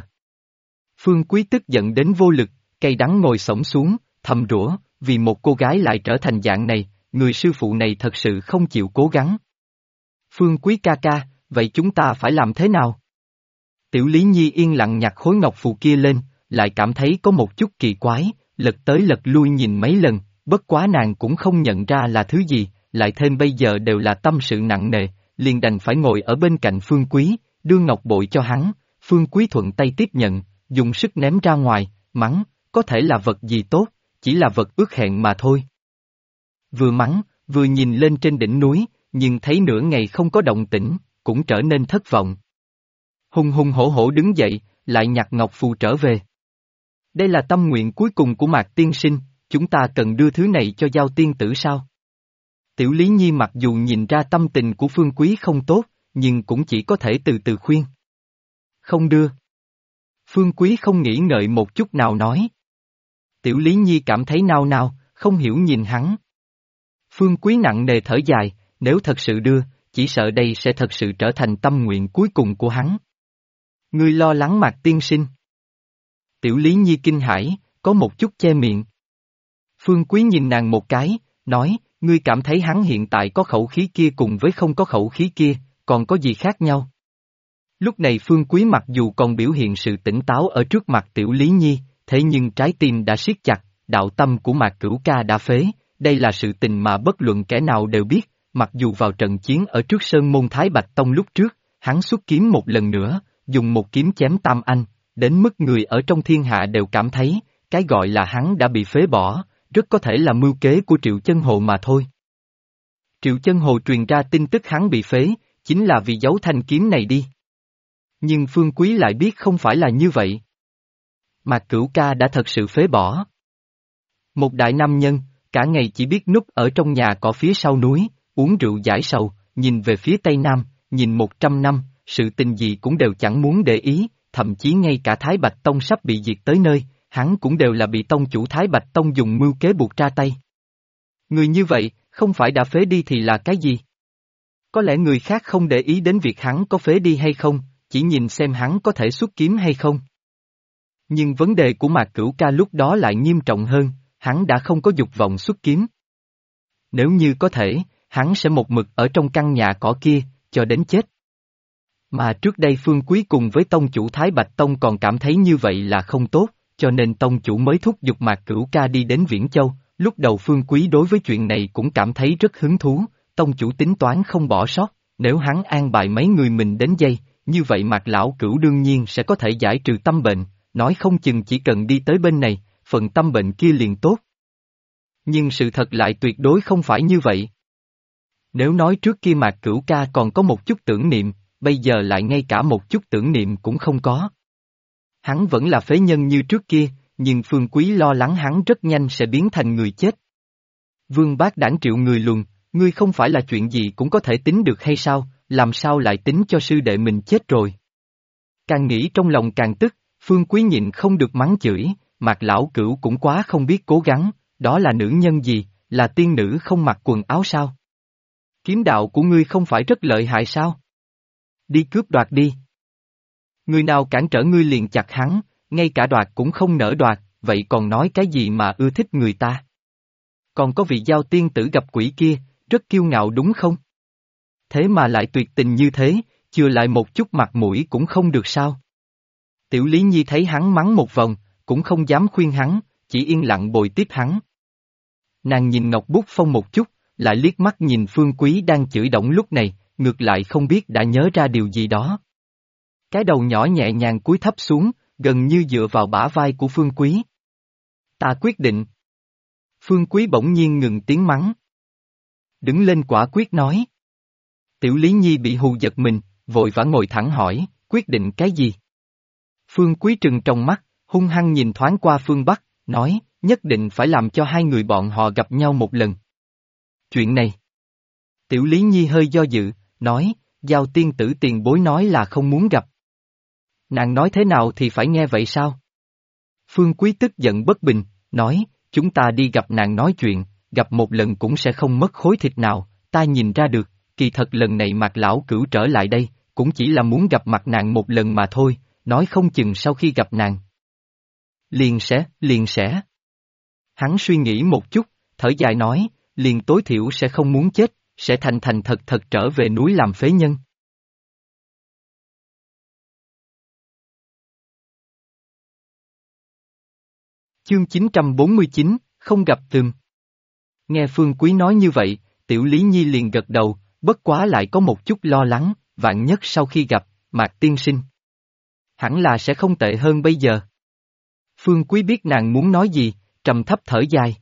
Phương Quý tức giận đến vô lực, cay đắng ngồi xổm xuống, thầm rủa, vì một cô gái lại trở thành dạng này, người sư phụ này thật sự không chịu cố gắng. Phương Quý ca ca, vậy chúng ta phải làm thế nào? Tiểu Lý Nhi yên lặng nhặt khối ngọc phù kia lên, lại cảm thấy có một chút kỳ quái, lật tới lật lui nhìn mấy lần, bất quá nàng cũng không nhận ra là thứ gì, lại thêm bây giờ đều là tâm sự nặng nề, liền đành phải ngồi ở bên cạnh Phương Quý, đưa ngọc bội cho hắn, Phương Quý thuận tay tiếp nhận, dùng sức ném ra ngoài, mắng, có thể là vật gì tốt, chỉ là vật ước hẹn mà thôi. Vừa mắng, vừa nhìn lên trên đỉnh núi, nhưng thấy nửa ngày không có động tĩnh, cũng trở nên thất vọng. Hùng hùng hổ hổ đứng dậy, lại nhặt ngọc phù trở về. Đây là tâm nguyện cuối cùng của Mạc tiên sinh, chúng ta cần đưa thứ này cho Giao tiên tử sao? Tiểu Lý Nhi mặc dù nhìn ra tâm tình của Phương Quý không tốt, nhưng cũng chỉ có thể từ từ khuyên. Không đưa. Phương Quý không nghĩ ngợi một chút nào nói. Tiểu Lý Nhi cảm thấy nao nao, không hiểu nhìn hắn. Phương Quý nặng nề thở dài, nếu thật sự đưa, chỉ sợ đây sẽ thật sự trở thành tâm nguyện cuối cùng của hắn. Ngươi lo lắng Mạc tiên sinh. Tiểu Lý Nhi kinh hãi, có một chút che miệng. Phương Quý nhìn nàng một cái, nói, ngươi cảm thấy hắn hiện tại có khẩu khí kia cùng với không có khẩu khí kia, còn có gì khác nhau? Lúc này Phương Quý mặc dù còn biểu hiện sự tỉnh táo ở trước mặt Tiểu Lý Nhi, thế nhưng trái tim đã siết chặt, đạo tâm của Mạc Cửu Ca đã phế, đây là sự tình mà bất luận kẻ nào đều biết, mặc dù vào trận chiến ở trước Sơn Môn Thái Bạch Tông lúc trước, hắn xuất kiếm một lần nữa, dùng một kiếm chém Tam Anh, đến mức người ở trong thiên hạ đều cảm thấy, cái gọi là hắn đã bị phế bỏ, rất có thể là mưu kế của Triệu Chân Hồ mà thôi. Triệu Chân Hồ truyền ra tin tức hắn bị phế, chính là vì giấu thanh kiếm này đi. Nhưng Phương Quý lại biết không phải là như vậy. Mạc Cửu Ca đã thật sự phế bỏ. Một đại nam nhân, cả ngày chỉ biết núp ở trong nhà cỏ phía sau núi, uống rượu giải sầu, nhìn về phía tây nam, nhìn 100 năm, sự tình gì cũng đều chẳng muốn để ý, thậm chí ngay cả Thái Bạch Tông sắp bị diệt tới nơi, hắn cũng đều là bị tông chủ Thái Bạch Tông dùng mưu kế buộc ra tay. Người như vậy, không phải đã phế đi thì là cái gì? Có lẽ người khác không để ý đến việc hắn có phế đi hay không, chỉ nhìn xem hắn có thể xuất kiếm hay không. Nhưng vấn đề của Mạc Cửu Ca lúc đó lại nghiêm trọng hơn, hắn đã không có dục vọng xuất kiếm. Nếu như có thể, hắn sẽ một mực ở trong căn nhà cỏ kia, cho đến chết. Mà trước đây Phương Quý cùng với tông chủ Thái Bạch Tông còn cảm thấy như vậy là không tốt, cho nên tông chủ mới thúc giục Mạc Cửu Ca đi đến Viễn Châu. Lúc đầu Phương Quý đối với chuyện này cũng cảm thấy rất hứng thú, tông chủ tính toán không bỏ sót, nếu hắn an bài mấy người mình đến dây, như vậy Mạc Lão Cửu đương nhiên sẽ có thể giải trừ tâm bệnh, nói không chừng chỉ cần đi tới bên này, phần tâm bệnh kia liền tốt. Nhưng sự thật lại tuyệt đối không phải như vậy. Nếu nói trước kia Mạc Cửu Ca còn có một chút tưởng niệm, bây giờ lại ngay cả một chút tưởng niệm cũng không có. Hắn vẫn là phế nhân như trước kia, nhưng Phương Quý lo lắng hắn rất nhanh sẽ biến thành người chết. Vương Bác Đảng triệu người luồn, ngươi không phải là chuyện gì cũng có thể tính được hay sao, làm sao lại tính cho sư đệ mình chết rồi. Càng nghĩ trong lòng càng tức, Phương Quý nhịn không được mắng chửi, Mạc Lão Cửu cũng quá không biết cố gắng, đó là nữ nhân gì, là tiên nữ không mặc quần áo sao? Kiếm đạo của ngươi không phải rất lợi hại sao? Đi cướp đoạt đi. Người nào cản trở ngươi liền chặt hắn, ngay cả đoạt cũng không nỡ đoạt, vậy còn nói cái gì mà ưa thích người ta? Còn có vị giao tiên tử gặp quỷ kia, rất kiêu ngạo đúng không? Thế mà lại tuyệt tình như thế, chừa lại một chút mặt mũi cũng không được sao? Tiểu Lý Nhi thấy hắn mắng một vòng, cũng không dám khuyên hắn, chỉ yên lặng bồi tiếp hắn. Nàng nhìn Ngọc Bút Phong một chút, lại liếc mắt nhìn Phương Quý đang chửi động lúc này, ngược lại không biết đã nhớ ra điều gì đó. Cái đầu nhỏ nhẹ nhàng cúi thấp xuống, gần như dựa vào bả vai của Phương Quý. Ta quyết định. Phương Quý bỗng nhiên ngừng tiếng mắng. Đứng lên quả quyết nói. Tiểu Lý Nhi bị hù giật mình, vội vã ngồi thẳng hỏi, quyết định cái gì? Phương Quý trừng trong mắt, hung hăng nhìn thoáng qua Phương Bắc, nói, nhất định phải làm cho hai người bọn họ gặp nhau một lần. Chuyện này. Tiểu Lý Nhi hơi do dự, nói, giao tiên tử tiền bối nói là không muốn gặp. Nàng nói thế nào thì phải nghe vậy sao? Phương Quý tức giận bất bình, nói, chúng ta đi gặp nàng nói chuyện, gặp một lần cũng sẽ không mất khối thịt nào, ta nhìn ra được, kỳ thật lần này Mạc Lão Cửu trở lại đây, cũng chỉ là muốn gặp mặt nàng một lần mà thôi, nói không chừng sau khi gặp nàng. Liền sẽ. Hắn suy nghĩ một chút, thở dài nói, liền tối thiểu sẽ không muốn chết, sẽ thành thành thật thật trở về núi làm phế nhân. Chương 949, không gặp tường. Nghe Phương Quý nói như vậy, Tiểu Lý Nhi liền gật đầu, bất quá lại có một chút lo lắng, vạn nhất sau khi gặp, Mạc tiên sinh. Hẳn là sẽ không tệ hơn bây giờ. Phương Quý biết nàng muốn nói gì, trầm thấp thở dài.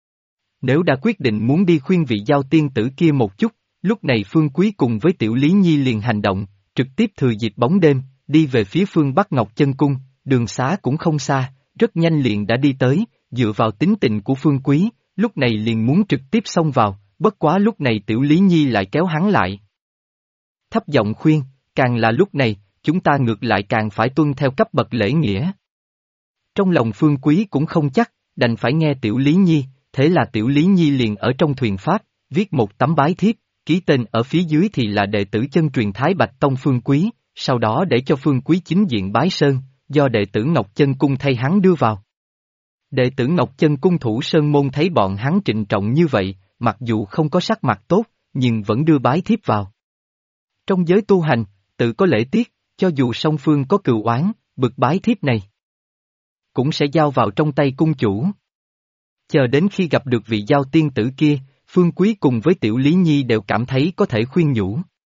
Nếu đã quyết định muốn đi khuyên vị giao tiên tử kia một chút, lúc này Phương Quý cùng với Tiểu Lý Nhi liền hành động, trực tiếp thừa dịp bóng đêm, đi về phía phương Bắc Ngọc Chân Cung, đường xá cũng không xa, rất nhanh liền đã đi tới, dựa vào tính tình của Phương Quý, lúc này liền muốn trực tiếp xông vào, bất quá lúc này Tiểu Lý Nhi lại kéo hắn lại. Thấp giọng khuyên, càng là lúc này, chúng ta ngược lại càng phải tuân theo cấp bậc lễ nghĩa. Trong lòng Phương Quý cũng không chắc, đành phải nghe Tiểu Lý Nhi, thế là Tiểu Lý Nhi liền ở trong thuyền Pháp, viết một tấm bái thiếp, ký tên ở phía dưới thì là đệ tử chân truyền Thái Bạch Tông Phương Quý, sau đó để cho Phương Quý chính diện bái sơn, do đệ tử Ngọc Chân Cung thay hắn đưa vào. Đệ tử Ngọc Chân Cung thủ sơn môn thấy bọn hắn trịnh trọng như vậy, mặc dù không có sắc mặt tốt, nhưng vẫn đưa bái thiếp vào. Trong giới tu hành, tự có lễ tiết, cho dù song phương có cừu oán, bực bái thiếp này cũng sẽ giao vào trong tay cung chủ. Chờ đến khi gặp được vị giao tiên tử kia, Phương Quý cùng với Tiểu Lý Nhi đều cảm thấy có thể khuyên nhủ.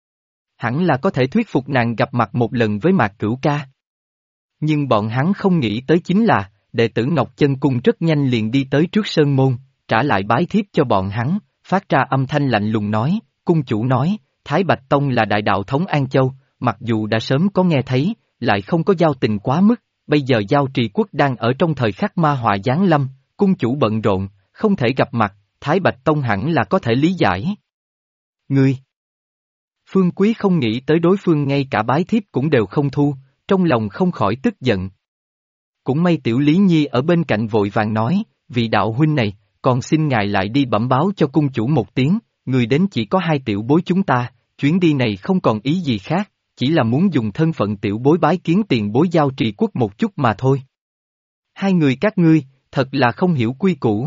Hẳn là có thể thuyết phục nàng gặp mặt một lần với Mạc Cửu Ca. Nhưng bọn hắn không nghĩ tới chính là, đệ tử Ngọc Chân Cung rất nhanh liền đi tới trước sơn môn, trả lại bái thiếp cho bọn hắn, phát ra âm thanh lạnh lùng nói, cung chủ nói, Thái Bạch Tông là đại đạo thống An Châu, mặc dù đã sớm có nghe thấy, lại không có giao tình quá mức, bây giờ giao trì quốc đang ở trong thời khắc ma họa giáng lâm, cung chủ bận rộn, không thể gặp mặt, Thái Bạch Tông hẳn là có thể lý giải. Ngươi! Phương Quý không nghĩ tới đối phương ngay cả bái thiếp cũng đều không thu, trong lòng không khỏi tức giận. Cũng may Tiểu Lý Nhi ở bên cạnh vội vàng nói, vị đạo huynh này, còn xin ngài lại đi bẩm báo cho cung chủ một tiếng, người đến chỉ có hai tiểu bối chúng ta, chuyến đi này không còn ý gì khác, chỉ là muốn dùng thân phận tiểu bối bái kiến tiền bối Giao Trì Quốc một chút mà thôi. Hai người các ngươi, thật là không hiểu quy củ.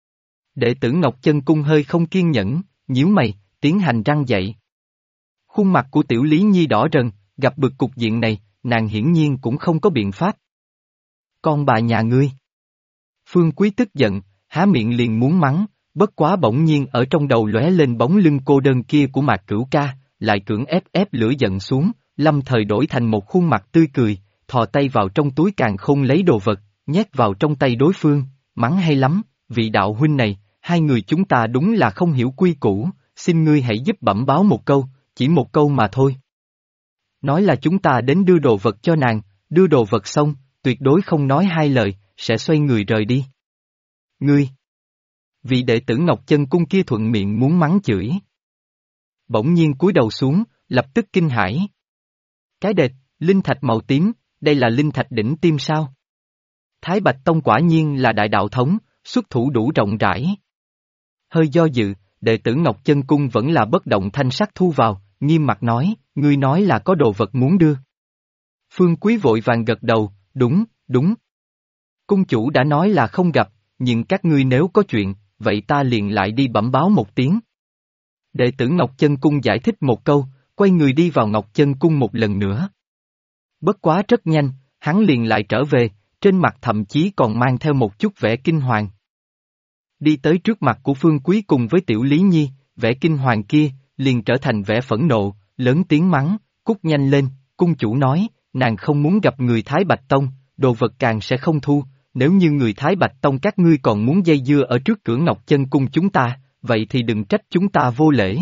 Đệ tử Ngọc Chân Cung hơi không kiên nhẫn, nhíu mày, tiến hành răn dạy. Khuôn mặt của Tiểu Lý Nhi đỏ rần, gặp bực cục diện này, nàng hiển nhiên cũng không có biện pháp. Con bà nhà ngươi. Phương Quý tức giận, há miệng liền muốn mắng, bất quá bỗng nhiên ở trong đầu lóe lên bóng lưng cô đơn kia của Mạc Cửu Ca, lại cưỡng ép lửa giận xuống, lâm thời đổi thành một khuôn mặt tươi cười, thò tay vào trong túi càn khôn lấy đồ vật, nhét vào trong tay đối phương, mắng hay lắm, vị đạo huynh này, hai người chúng ta đúng là không hiểu quy củ, xin ngươi hãy giúp bẩm báo một câu, chỉ một câu mà thôi. Nói là chúng ta đến đưa đồ vật cho nàng, đưa đồ vật xong, tuyệt đối không nói hai lời, sẽ xoay người rời đi. Ngươi! Vị đệ tử Ngọc Chân Cung kia thuận miệng muốn mắng chửi. Bỗng nhiên cúi đầu xuống, lập tức kinh hãi. Cái đệt, linh thạch màu tím, đây là linh thạch đỉnh tim sao? Thái Bạch Tông quả nhiên là đại đạo thống, xuất thủ đủ rộng rãi. Hơi do dự, đệ tử Ngọc Chân Cung vẫn là bất động thanh sắc thu vào, nghiêm mặt nói, ngươi nói là có đồ vật muốn đưa. Phương Quý vội vàng gật đầu, đúng, đúng. Cung chủ đã nói là không gặp, nhưng các ngươi nếu có chuyện, vậy ta liền lại đi bẩm báo một tiếng. Đệ tử Ngọc Chân Cung giải thích một câu, quay người đi vào Ngọc Chân Cung một lần nữa. Bất quá rất nhanh, hắn liền lại trở về, trên mặt thậm chí còn mang theo một chút vẻ kinh hoàng. Đi tới trước mặt của Phương Quý cùng với Tiểu Lý Nhi, vẻ kinh hoàng kia, liền trở thành vẻ phẫn nộ, lớn tiếng mắng, cút nhanh lên, cung chủ nói, nàng không muốn gặp người Thái Bạch Tông, đồ vật càng sẽ không thu, nếu như người Thái Bạch Tông các ngươi còn muốn dây dưa ở trước cửa Ngọc Chân Cung chúng ta, vậy thì đừng trách chúng ta vô lễ.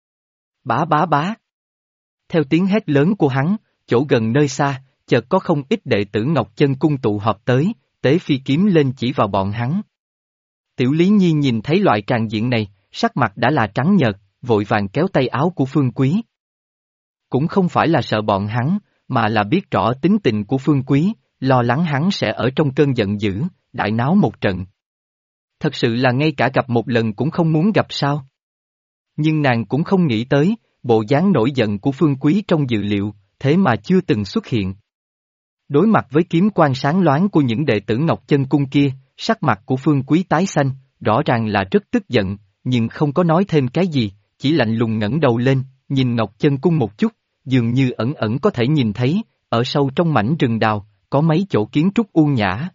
Bá bá bá. Theo tiếng hét lớn của hắn, chỗ gần nơi xa, chợt có không ít đệ tử Ngọc Chân Cung tụ họp tới, tế phi kiếm lên chỉ vào bọn hắn. Tiểu Lý Nhi nhìn thấy loại tràng diện này, sắc mặt đã là trắng nhợt, vội vàng kéo tay áo của Phương Quý. Cũng không phải là sợ bọn hắn, mà là biết rõ tính tình của Phương Quý, lo lắng hắn sẽ ở trong cơn giận dữ, đại náo một trận. Thật sự là ngay cả gặp một lần cũng không muốn gặp sao. Nhưng nàng cũng không nghĩ tới, bộ dáng nổi giận của Phương Quý trong dự liệu, thế mà chưa từng xuất hiện. Đối mặt với kiếm quang sáng loáng của những đệ tử Ngọc Chân Cung kia, sắc mặt của Phương Quý tái xanh, rõ ràng là rất tức giận, nhưng không có nói thêm cái gì, chỉ lạnh lùng ngẩng đầu lên, nhìn Ngọc Chân Cung một chút, dường như ẩn ẩn có thể nhìn thấy, ở sâu trong mảnh rừng đào, có mấy chỗ kiến trúc u nhã.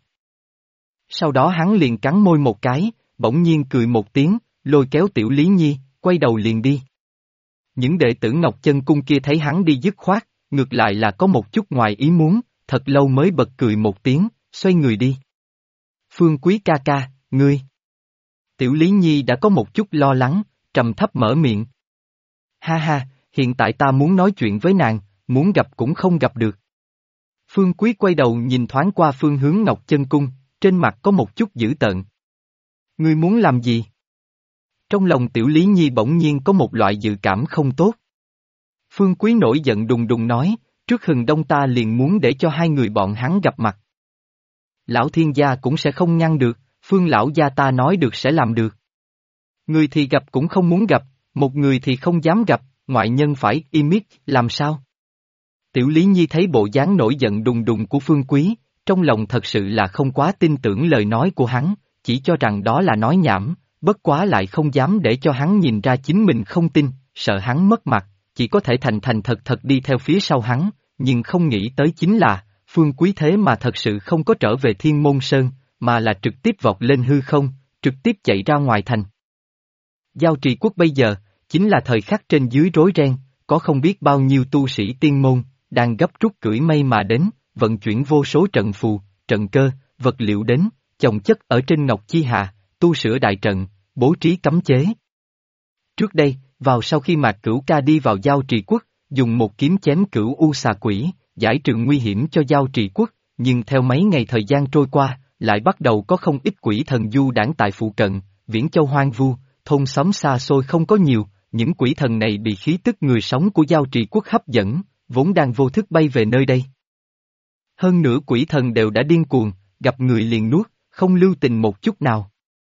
Sau đó hắn liền cắn môi một cái, bỗng nhiên cười một tiếng, lôi kéo Tiểu Lý Nhi, quay đầu liền đi. Những đệ tử Ngọc Chân Cung kia thấy hắn đi dứt khoát, ngược lại là có một chút ngoài ý muốn, thật lâu mới bật cười một tiếng, xoay người đi. Phương Quý ca ca, ngươi. Tiểu Lý Nhi đã có một chút lo lắng, trầm thấp mở miệng. Ha ha, hiện tại ta muốn nói chuyện với nàng, muốn gặp cũng không gặp được. Phương Quý quay đầu nhìn thoáng qua phương hướng Ngọc Chân Cung, trên mặt có một chút dữ tợn. Ngươi muốn làm gì? Trong lòng Tiểu Lý Nhi bỗng nhiên có một loại dự cảm không tốt. Phương Quý nổi giận đùng đùng nói, trước hừng đông ta liền muốn để cho hai người bọn hắn gặp mặt. Lão thiên gia cũng sẽ không ngăn được, Phương lão gia ta nói được sẽ làm được. Người thì gặp cũng không muốn gặp, một người thì không dám gặp, ngoại nhân phải im miết, làm sao? Tiểu Lý Nhi thấy bộ dáng nổi giận đùng đùng của Phương Quý, trong lòng thật sự là không quá tin tưởng lời nói của hắn, chỉ cho rằng đó là nói nhảm, bất quá lại không dám để cho hắn nhìn ra chính mình không tin, sợ hắn mất mặt, chỉ có thể thành thành thật thật đi theo phía sau hắn, nhưng không nghĩ tới chính là, Phương Quý thế mà thật sự không có trở về Thiên Môn Sơn, mà là trực tiếp vọt lên hư không, trực tiếp chạy ra ngoài thành. Giao Trì Quốc bây giờ, chính là thời khắc trên dưới rối ren, có không biết bao nhiêu tu sĩ tiên môn, đang gấp rút cưỡi mây mà đến, vận chuyển vô số trận phù, trận cơ, vật liệu đến, chồng chất ở trên ngọc chi hà, tu sửa đại trận, bố trí cấm chế. Trước đây, vào sau khi Mạc Cửu Ca đi vào Giao Trì Quốc, dùng một kiếm chém Cửu U xà quỷ, giải trừ nguy hiểm cho Giao Trì Quốc, nhưng theo mấy ngày thời gian trôi qua, lại bắt đầu có không ít quỷ thần du đãng tại phụ cận, Viễn Châu hoang vu, thôn xóm xa xôi không có nhiều, những quỷ thần này bị khí tức người sống của Giao Trì Quốc hấp dẫn, vốn đang vô thức bay về nơi đây. Hơn nữa quỷ thần đều đã điên cuồng, gặp người liền nuốt, không lưu tình một chút nào.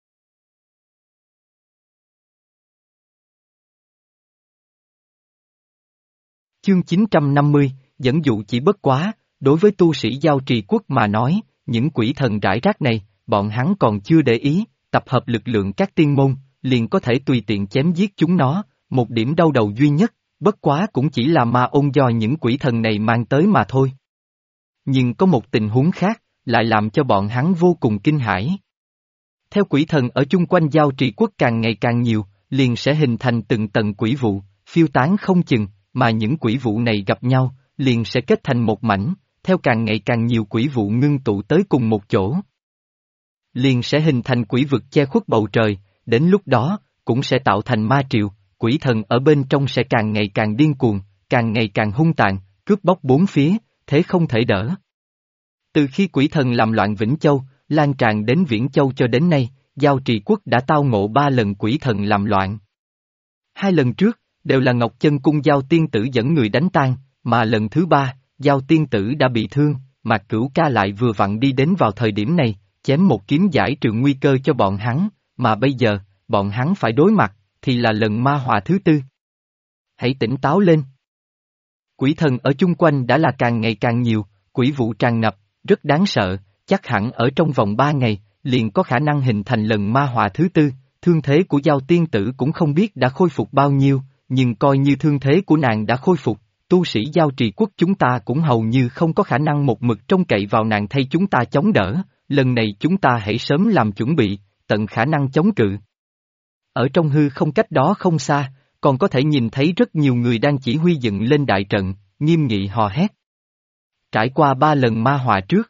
Chương 950, dẫn dụ chỉ bất quá, đối với tu sĩ giao trì quốc mà nói, những quỷ thần rải rác này, bọn hắn còn chưa để ý, tập hợp lực lượng các tiên môn, liền có thể tùy tiện chém giết chúng nó, một điểm đau đầu duy nhất, bất quá cũng chỉ là ma ôn do những quỷ thần này mang tới mà thôi. Nhưng có một tình huống khác, lại làm cho bọn hắn vô cùng kinh hãi. Theo quỷ thần ở chung quanh giao trì quốc càng ngày càng nhiều, liền sẽ hình thành từng tầng quỷ vụ, phiêu tán không chừng, mà những quỷ vụ này gặp nhau, liền sẽ kết thành một mảnh, theo càng ngày càng nhiều quỷ vụ ngưng tụ tới cùng một chỗ. Liền sẽ hình thành quỷ vực che khuất bầu trời, đến lúc đó, cũng sẽ tạo thành ma triều, quỷ thần ở bên trong sẽ càng ngày càng điên cuồng, càng ngày càng hung tàn, cướp bóc bốn phía, thế không thể đỡ. Từ khi quỷ thần làm loạn Vĩnh Châu, lan tràn đến Viễn Châu cho đến nay, giao trì quốc đã tao ngộ 3 lần quỷ thần làm loạn. 2 lần trước, đều là Ngọc Chân Cung Giao Tiên Tử dẫn người đánh tan, mà lần thứ 3, Giao Tiên Tử đã bị thương, Mạc Cửu Ca lại vừa vặn đi đến vào thời điểm này, chém một kiếm giải trừ nguy cơ cho bọn hắn, mà bây giờ, bọn hắn phải đối mặt, thì là lần ma họa thứ 4. Hãy tỉnh táo lên. Quỷ thần ở chung quanh đã là càng ngày càng nhiều, quỷ vụ tràn ngập, rất đáng sợ, chắc hẳn ở trong vòng 3 ngày, liền có khả năng hình thành lần ma họa thứ 4, thương thế của Giao Tiên Tử cũng không biết đã khôi phục bao nhiêu, nhưng coi như thương thế của nàng đã khôi phục, tu sĩ giao trì quốc chúng ta cũng hầu như không có khả năng một mực trông cậy vào nàng thay chúng ta chống đỡ, lần này chúng ta hãy sớm làm chuẩn bị, tận khả năng chống cự. Ở trong hư không cách đó không xa, còn có thể nhìn thấy rất nhiều người đang chỉ huy dựng lên đại trận, nghiêm nghị hò hét. Trải qua 3 lần ma họa trước,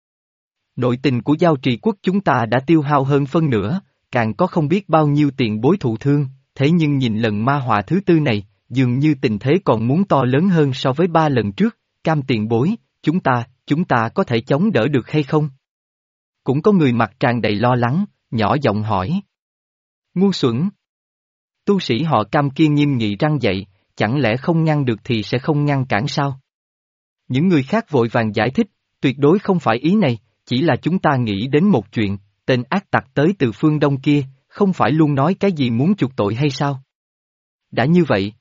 nội tình của giao trì quốc chúng ta đã tiêu hao hơn phân nửa, càng có không biết bao nhiêu tiền bối thụ thương, thế nhưng nhìn lần ma họa thứ 4 này, dường như tình thế còn muốn to lớn hơn so với 3 lần trước, cam tiền bối, chúng ta có thể chống đỡ được hay không? Cũng có người mặt tràn đầy lo lắng, nhỏ giọng hỏi. Ngu xuẩn! Tu sĩ họ Cam kia nghiêm nghị răng dậy, chẳng lẽ không ngăn được thì sẽ không ngăn cản sao? Những người khác vội vàng giải thích, tuyệt đối không phải ý này, chỉ là chúng ta nghĩ đến một chuyện, tên ác tặc tới từ phương Đông kia, không phải luôn nói cái gì muốn chuộc tội hay sao? Đã như vậy,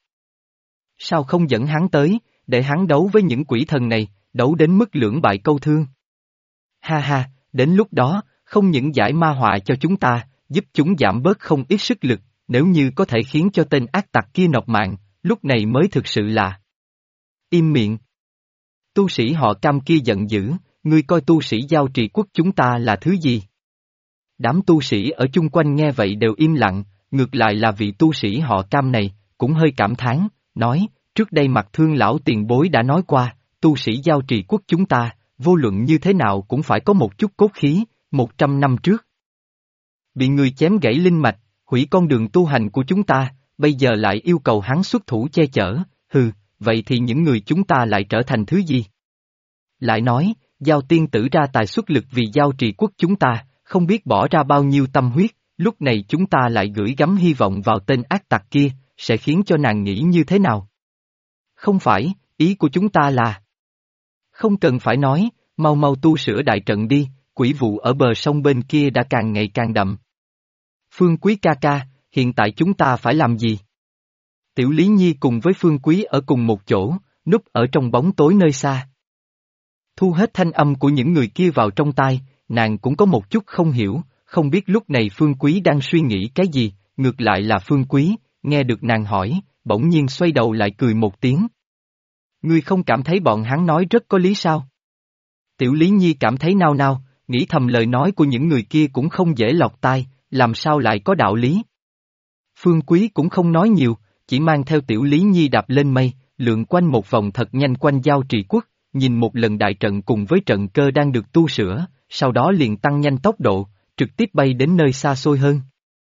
sao không dẫn hắn tới, để hắn đấu với những quỷ thần này, đấu đến mức lưỡng bại câu thương? Ha ha, đến lúc đó, không những giải ma họa cho chúng ta, giúp chúng giảm bớt không ít sức lực, nếu như có thể khiến cho tên ác tặc kia nộp mạng, lúc này mới thực sự là... Im miệng! Tu sĩ họ Cam kia giận dữ, ngươi coi tu sĩ giao trì quốc chúng ta là thứ gì? Đám tu sĩ ở chung quanh nghe vậy đều im lặng, ngược lại là vị tu sĩ họ Cam này, cũng hơi cảm thán, nói, trước đây Mặt Thương lão tiền bối đã nói qua, tu sĩ giao trì quốc chúng ta, vô luận như thế nào cũng phải có một chút cốt khí, 100 năm trước. Bị người chém gãy linh mạch, hủy con đường tu hành của chúng ta, bây giờ lại yêu cầu hắn xuất thủ che chở, vậy thì những người chúng ta lại trở thành thứ gì? Lại nói, Giao Tiên Tử ra tài xuất lực vì giao trì quốc chúng ta, không biết bỏ ra bao nhiêu tâm huyết, lúc này chúng ta lại gửi gắm hy vọng vào tên ác tặc kia, sẽ khiến cho nàng nghĩ như thế nào? Không phải, ý của chúng ta là... Không cần phải nói, mau mau tu sửa đại trận đi, quỷ vụ ở bờ sông bên kia đã càng ngày càng đậm. Phương Quý ca ca, hiện tại chúng ta phải làm gì? Tiểu Lý Nhi cùng với Phương Quý ở cùng một chỗ, núp ở trong bóng tối nơi xa. Thu hết thanh âm của những người kia vào trong tai, nàng cũng có một chút không hiểu, không biết lúc này Phương Quý đang suy nghĩ cái gì, ngược lại là Phương Quý, nghe được nàng hỏi, bỗng nhiên xoay đầu lại cười một tiếng. Ngươi không cảm thấy bọn hắn nói rất có lý sao? Tiểu Lý Nhi cảm thấy nao nao, nghĩ thầm lời nói của những người kia cũng không dễ lọt tai, làm sao lại có đạo lý? Phương Quý cũng không nói nhiều, chỉ mang theo Tiểu Lý Nhi đạp lên mây, lượn quanh một vòng thật nhanh quanh giao trì quốc, nhìn một lần đại trận cùng với trận cơ đang được tu sửa, sau đó liền tăng nhanh tốc độ, trực tiếp bay đến nơi xa xôi hơn.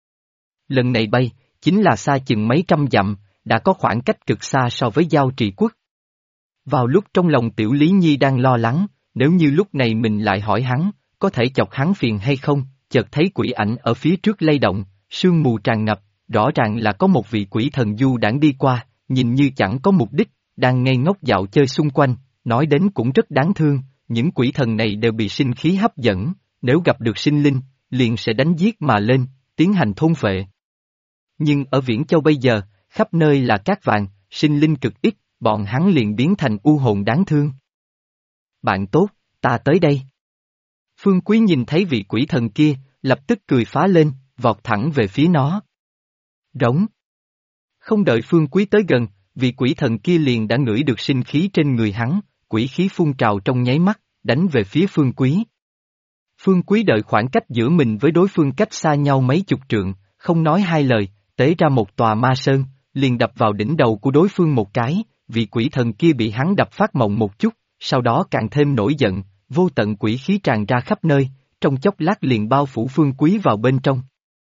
Lần này bay, chính là xa chừng mấy trăm dặm, đã có khoảng cách cực xa so với giao trì quốc. Vào lúc trong lòng Tiểu Lý Nhi đang lo lắng, nếu như lúc này mình lại hỏi hắn, có thể chọc hắn phiền hay không, chợt thấy quỷ ảnh ở phía trước lay động, sương mù tràn ngập, rõ ràng là có một vị quỷ thần du đãng đi qua, nhìn như chẳng có mục đích, đang ngây ngốc dạo chơi xung quanh, nói đến cũng rất đáng thương, những quỷ thần này đều bị sinh khí hấp dẫn, nếu gặp được sinh linh, liền sẽ đánh giết mà lên, tiến hành thôn phệ. Nhưng ở Viễn Châu bây giờ, khắp nơi là cát vàng, sinh linh cực ít, bọn hắn liền biến thành u hồn đáng thương. Bạn tốt, ta tới đây. Phương Quý nhìn thấy vị quỷ thần kia, lập tức cười phá lên, vọt thẳng về phía nó. Rống. Không đợi Phương Quý tới gần, vị quỷ thần kia liền đã ngửi được sinh khí trên người hắn, quỷ khí phun trào trong nháy mắt, đánh về phía Phương Quý. Phương Quý đợi khoảng cách giữa mình với đối phương cách xa nhau mấy chục trượng, không nói hai lời, tế ra một tòa ma sơn, liền đập vào đỉnh đầu của đối phương một cái, vị quỷ thần kia bị hắn đập phát mộng một chút, sau đó càng thêm nổi giận, vô tận quỷ khí tràn ra khắp nơi, trong chốc lát liền bao phủ Phương Quý vào bên trong.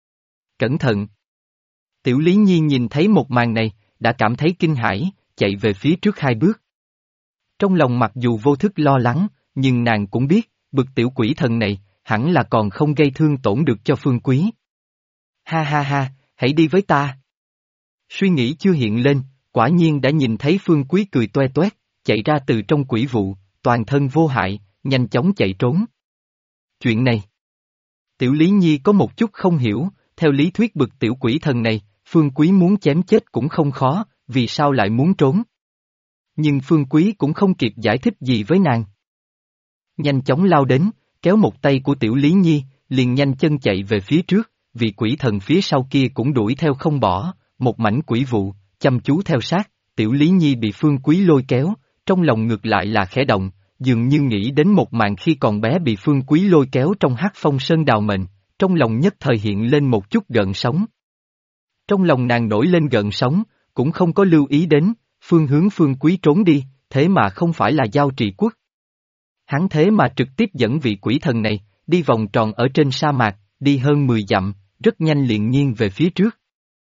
Cẩn thận! Tiểu Lý Nhi nhìn thấy một màn này, đã cảm thấy kinh hãi, chạy về phía trước hai bước. Trong lòng mặc dù vô thức lo lắng, nhưng nàng cũng biết, bực tiểu quỷ thần này, hẳn là còn không gây thương tổn được cho Phương Quý. Ha ha ha, hãy đi với ta. Suy nghĩ chưa hiện lên, quả nhiên đã nhìn thấy Phương Quý cười toe toét, chạy ra từ trong quỷ vụ, toàn thân vô hại, nhanh chóng chạy trốn. Chuyện này, Tiểu Lý Nhi có một chút không hiểu, theo lý thuyết bực tiểu quỷ thần này, Phương Quý muốn chém chết cũng không khó, vì sao lại muốn trốn? Nhưng Phương Quý cũng không kịp giải thích gì với nàng. Nhanh chóng lao đến, kéo một tay của Tiểu Lý Nhi, liền nhanh chân chạy về phía trước, vị quỷ thần phía sau kia cũng đuổi theo không bỏ, một mảnh quỷ vụ, chăm chú theo sát, Tiểu Lý Nhi bị Phương Quý lôi kéo, trong lòng ngược lại là khẽ động, dường như nghĩ đến một màn khi còn bé bị Phương Quý lôi kéo trong hắc phong sơn đào mệnh, trong lòng nhất thời hiện lên một chút gợn sóng. Trong lòng nàng nổi lên gợn sóng, cũng không có lưu ý đến, phương hướng Phương Quý trốn đi, thế mà không phải là Giao Trì Quốc. Hắn thế mà trực tiếp dẫn vị quỷ thần này, đi vòng tròn ở trên sa mạc, đi hơn 10 dặm, rất nhanh liền nghiêng về phía trước.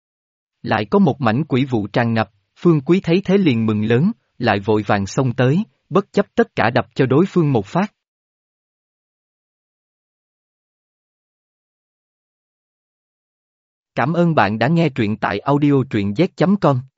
Lại có một mảnh quỷ vụ tràn ngập, Phương Quý thấy thế liền mừng lớn, lại vội vàng xông tới, bất chấp tất cả đập cho đối phương một phát. Cảm ơn bạn đã nghe truyện tại audio truyện z.com.